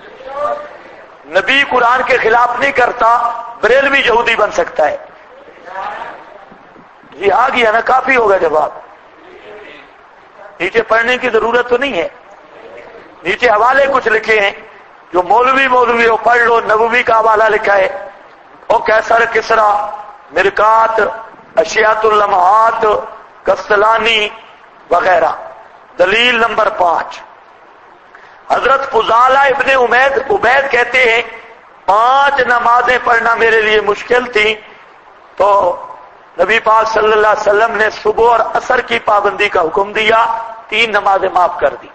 نبی قرآن کے خلاف نہیں کرتا، بریلوی یہودی بن سکتا ہے۔ جی آ گیا نا، کافی ہوگا جواب۔ نیچے پڑھنے کی ضرورت تو نہیں ہے، نیچے حوالے کچھ لکھے ہیں جو مولوی ہو پڑھ لو۔ نبوی کا حوالہ لکھا ہے، او کیسر، کسرا، مرکات، اشیات اللمحات، کستلانی وغیرہ۔ دلیل نمبر 5، حضرت فضالہ ابن عبید کہتے ہیں 5 نمازیں پڑھنا میرے لیے مشکل تھی، تو نبی پاک صلی اللہ علیہ وسلم نے صبح اور عصر کی پابندی کا حکم دیا، 3 نمازیں معاف کر دی۔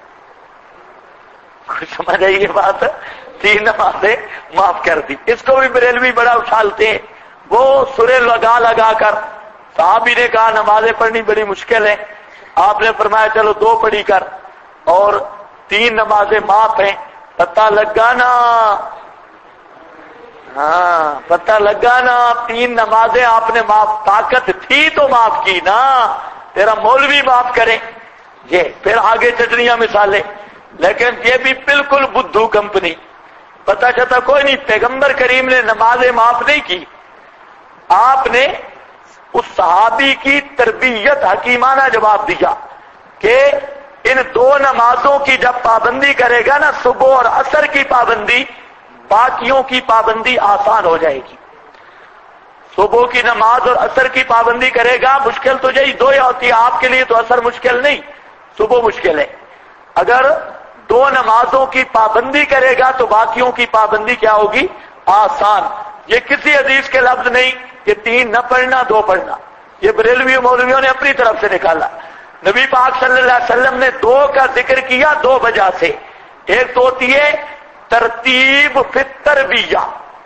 سمجھ آئی یہ بات؟ 3 نمازیں معاف کر دی۔ اس کو بھی بریلوی بڑا اچھالتے ہیں، وہ سورے لگا کر۔ صحابی نے کہا نمازیں پڑھنی بڑی مشکل ہے، آپ نے فرمایا چلو 2 پڑھی کر، اور 3 نمازیں معاف ہیں۔ پتہ لگا نا ہاں پتہ لگا نا، 3 نمازیں آپ نے معاف، طاقت تھی تو معاف کی نا، تیرا مولوی معاف کرے یہ، پھر آگے چٹنیاں مثالیں، لیکن یہ بھی بالکل بدھو کمپنی، پتہ چلتا کوئی نہیں، پیغمبر کریم نے نمازیں معاف نہیں کی، آپ نے اس صحابی کی تربیت حکیمانہ جواب دیا کہ ان 2 نمازوں کی جب پابندی کرے گا نا، صبح اور عصر کی پابندی، باقیوں کی پابندی آسان ہو جائے گی۔ صبح کی نماز اور عصر کی پابندی کرے گا، مشکل تو یہی 2 ہوتی ہے، آپ کے لیے تو عصر مشکل نہیں، صبح مشکل ہے۔ اگر 2 نمازوں کی پابندی کرے گا تو باقیوں کی پابندی کیا ہوگی؟ آسان۔ یہ کسی حدیث کے لفظ نہیں کہ 3 نہ پڑھنا 2 پڑھنا، یہ بریلوی مولویوں نے اپنی طرف سے نکالا۔ نبی پاک صلی اللہ علیہ وسلم نے 2 کا ذکر کیا 2 وجہ سے، ایک تو ہوتی ہے ترتیب فی التربیہ،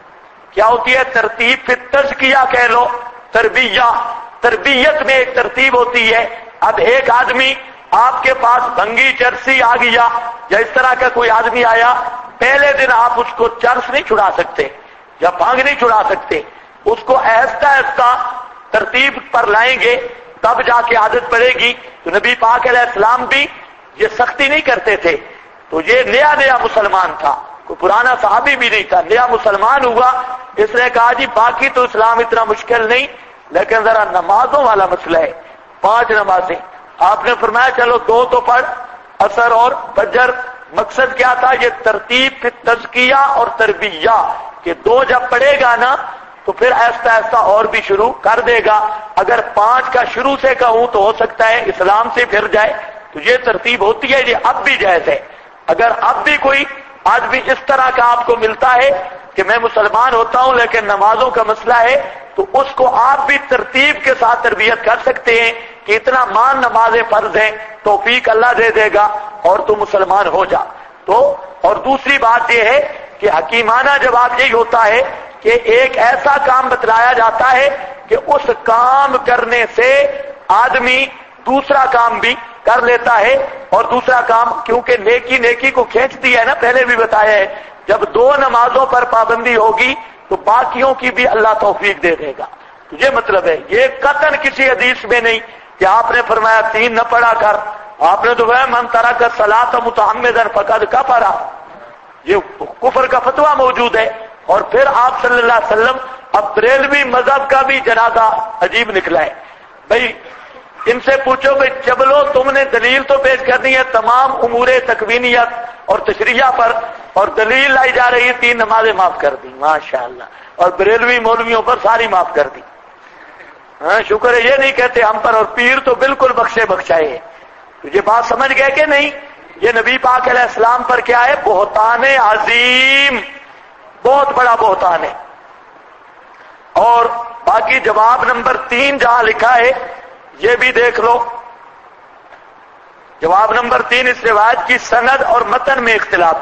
کیا ہوتی ہے؟ ترتیب فی التزکیہ کہہ لو، تربیہ، تربیت میں ایک ترتیب ہوتی ہے۔ اب ایک آدمی آپ کے پاس بھنگی چرسی آ گیا یا اس طرح کا کوئی آدمی آیا، پہلے دن آپ اس کو چرس نہیں چھڑا سکتے یا بھنگ نہیں چھڑا سکتے، اس کو آہستہ آہستہ ترتیب پر لائیں گے تب جا کے عادت پڑے گی۔ تو نبی پاک علیہ السلام بھی یہ سختی نہیں کرتے تھے، تو یہ نیا مسلمان تھا، کوئی پرانا صحابی بھی نہیں تھا، نیا مسلمان ہوا، اس نے کہا جی باقی تو اسلام اتنا مشکل نہیں، لیکن ذرا نمازوں والا مسئلہ ہے، 5 نمازیں۔ آپ نے فرمایا چلو 2 تو پڑھ، عصر اور فجر۔ مقصد کیا تھا؟ یہ ترتیب پھر تزکیہ اور تربیہ، کہ 2 جب پڑھے گا نا تو پھر آہستہ آہستہ اور بھی شروع کر دے گا۔ اگر 5 کا شروع سے کہوں تو ہو سکتا ہے اسلام سے پھر جائے، تو یہ ترتیب ہوتی ہے، یہ اب بھی جائز ہے۔ اگر اب بھی کوئی آدمی اس طرح کا آپ کو ملتا ہے کہ میں مسلمان ہوتا ہوں لیکن نمازوں کا مسئلہ ہے، تو اس کو آپ بھی ترتیب کے ساتھ تربیت کر سکتے ہیں کہ اتنا مان نمازیں فرض ہیں، توفیق اللہ دے دے گا اور تو مسلمان ہو جا۔ تو اور دوسری بات یہ ہے کہ حکیمانہ جواب یہی ہوتا ہے کہ ایک ایسا کام بتلایا جاتا ہے کہ اس کام کرنے سے آدمی دوسرا کام بھی کر لیتا ہے، اور دوسرا کام کیونکہ نیکی کو کھینچتی ہے نا، پہلے بھی بتایا ہے، جب 2 نمازوں پر پابندی ہوگی تو باقیوں کی بھی اللہ توفیق دے دے گا۔ تو یہ مطلب ہے، یہ قطعاً کسی حدیث میں نہیں کہ آپ نے فرمایا 3 نہ پڑھا کر، آپ نے تو فرمایا من ترک الصلاۃ متعمدا فقد کفر، یہ کفر کا فتویٰ موجود ہے۔ اور پھر آپ صلی اللہ علیہ وسلم، اب بریلوی مذہب کا بھی جنازہ عجیب نکلا ہے، بھائی ان سے پوچھو بھائی چبلو تم نے دلیل تو پیش کرنی ہے تمام امور تکوینیت اور تشریعہ پر، اور دلیل لائی جا رہی ہے 3 نمازیں معاف کر دی، ماشاءاللہ، اور بریلوی مولویوں پر ساری معاف کر دی۔ ہاں شکر ہے، یہ نہیں کہتے ہم پر، اور پیر تو بالکل بخشے بخشائے۔ تو یہ بات سمجھ گئے کہ نہیں؟ یہ نبی پاک علیہ السلام پر کیا ہے؟ بہتان عظیم، بہت بڑا بہتان ہے۔ اور باقی جواب نمبر 3 جہاں لکھا ہے یہ بھی دیکھ لو، جواب نمبر 3 اس روایت کی سند اور متن میں اختلاف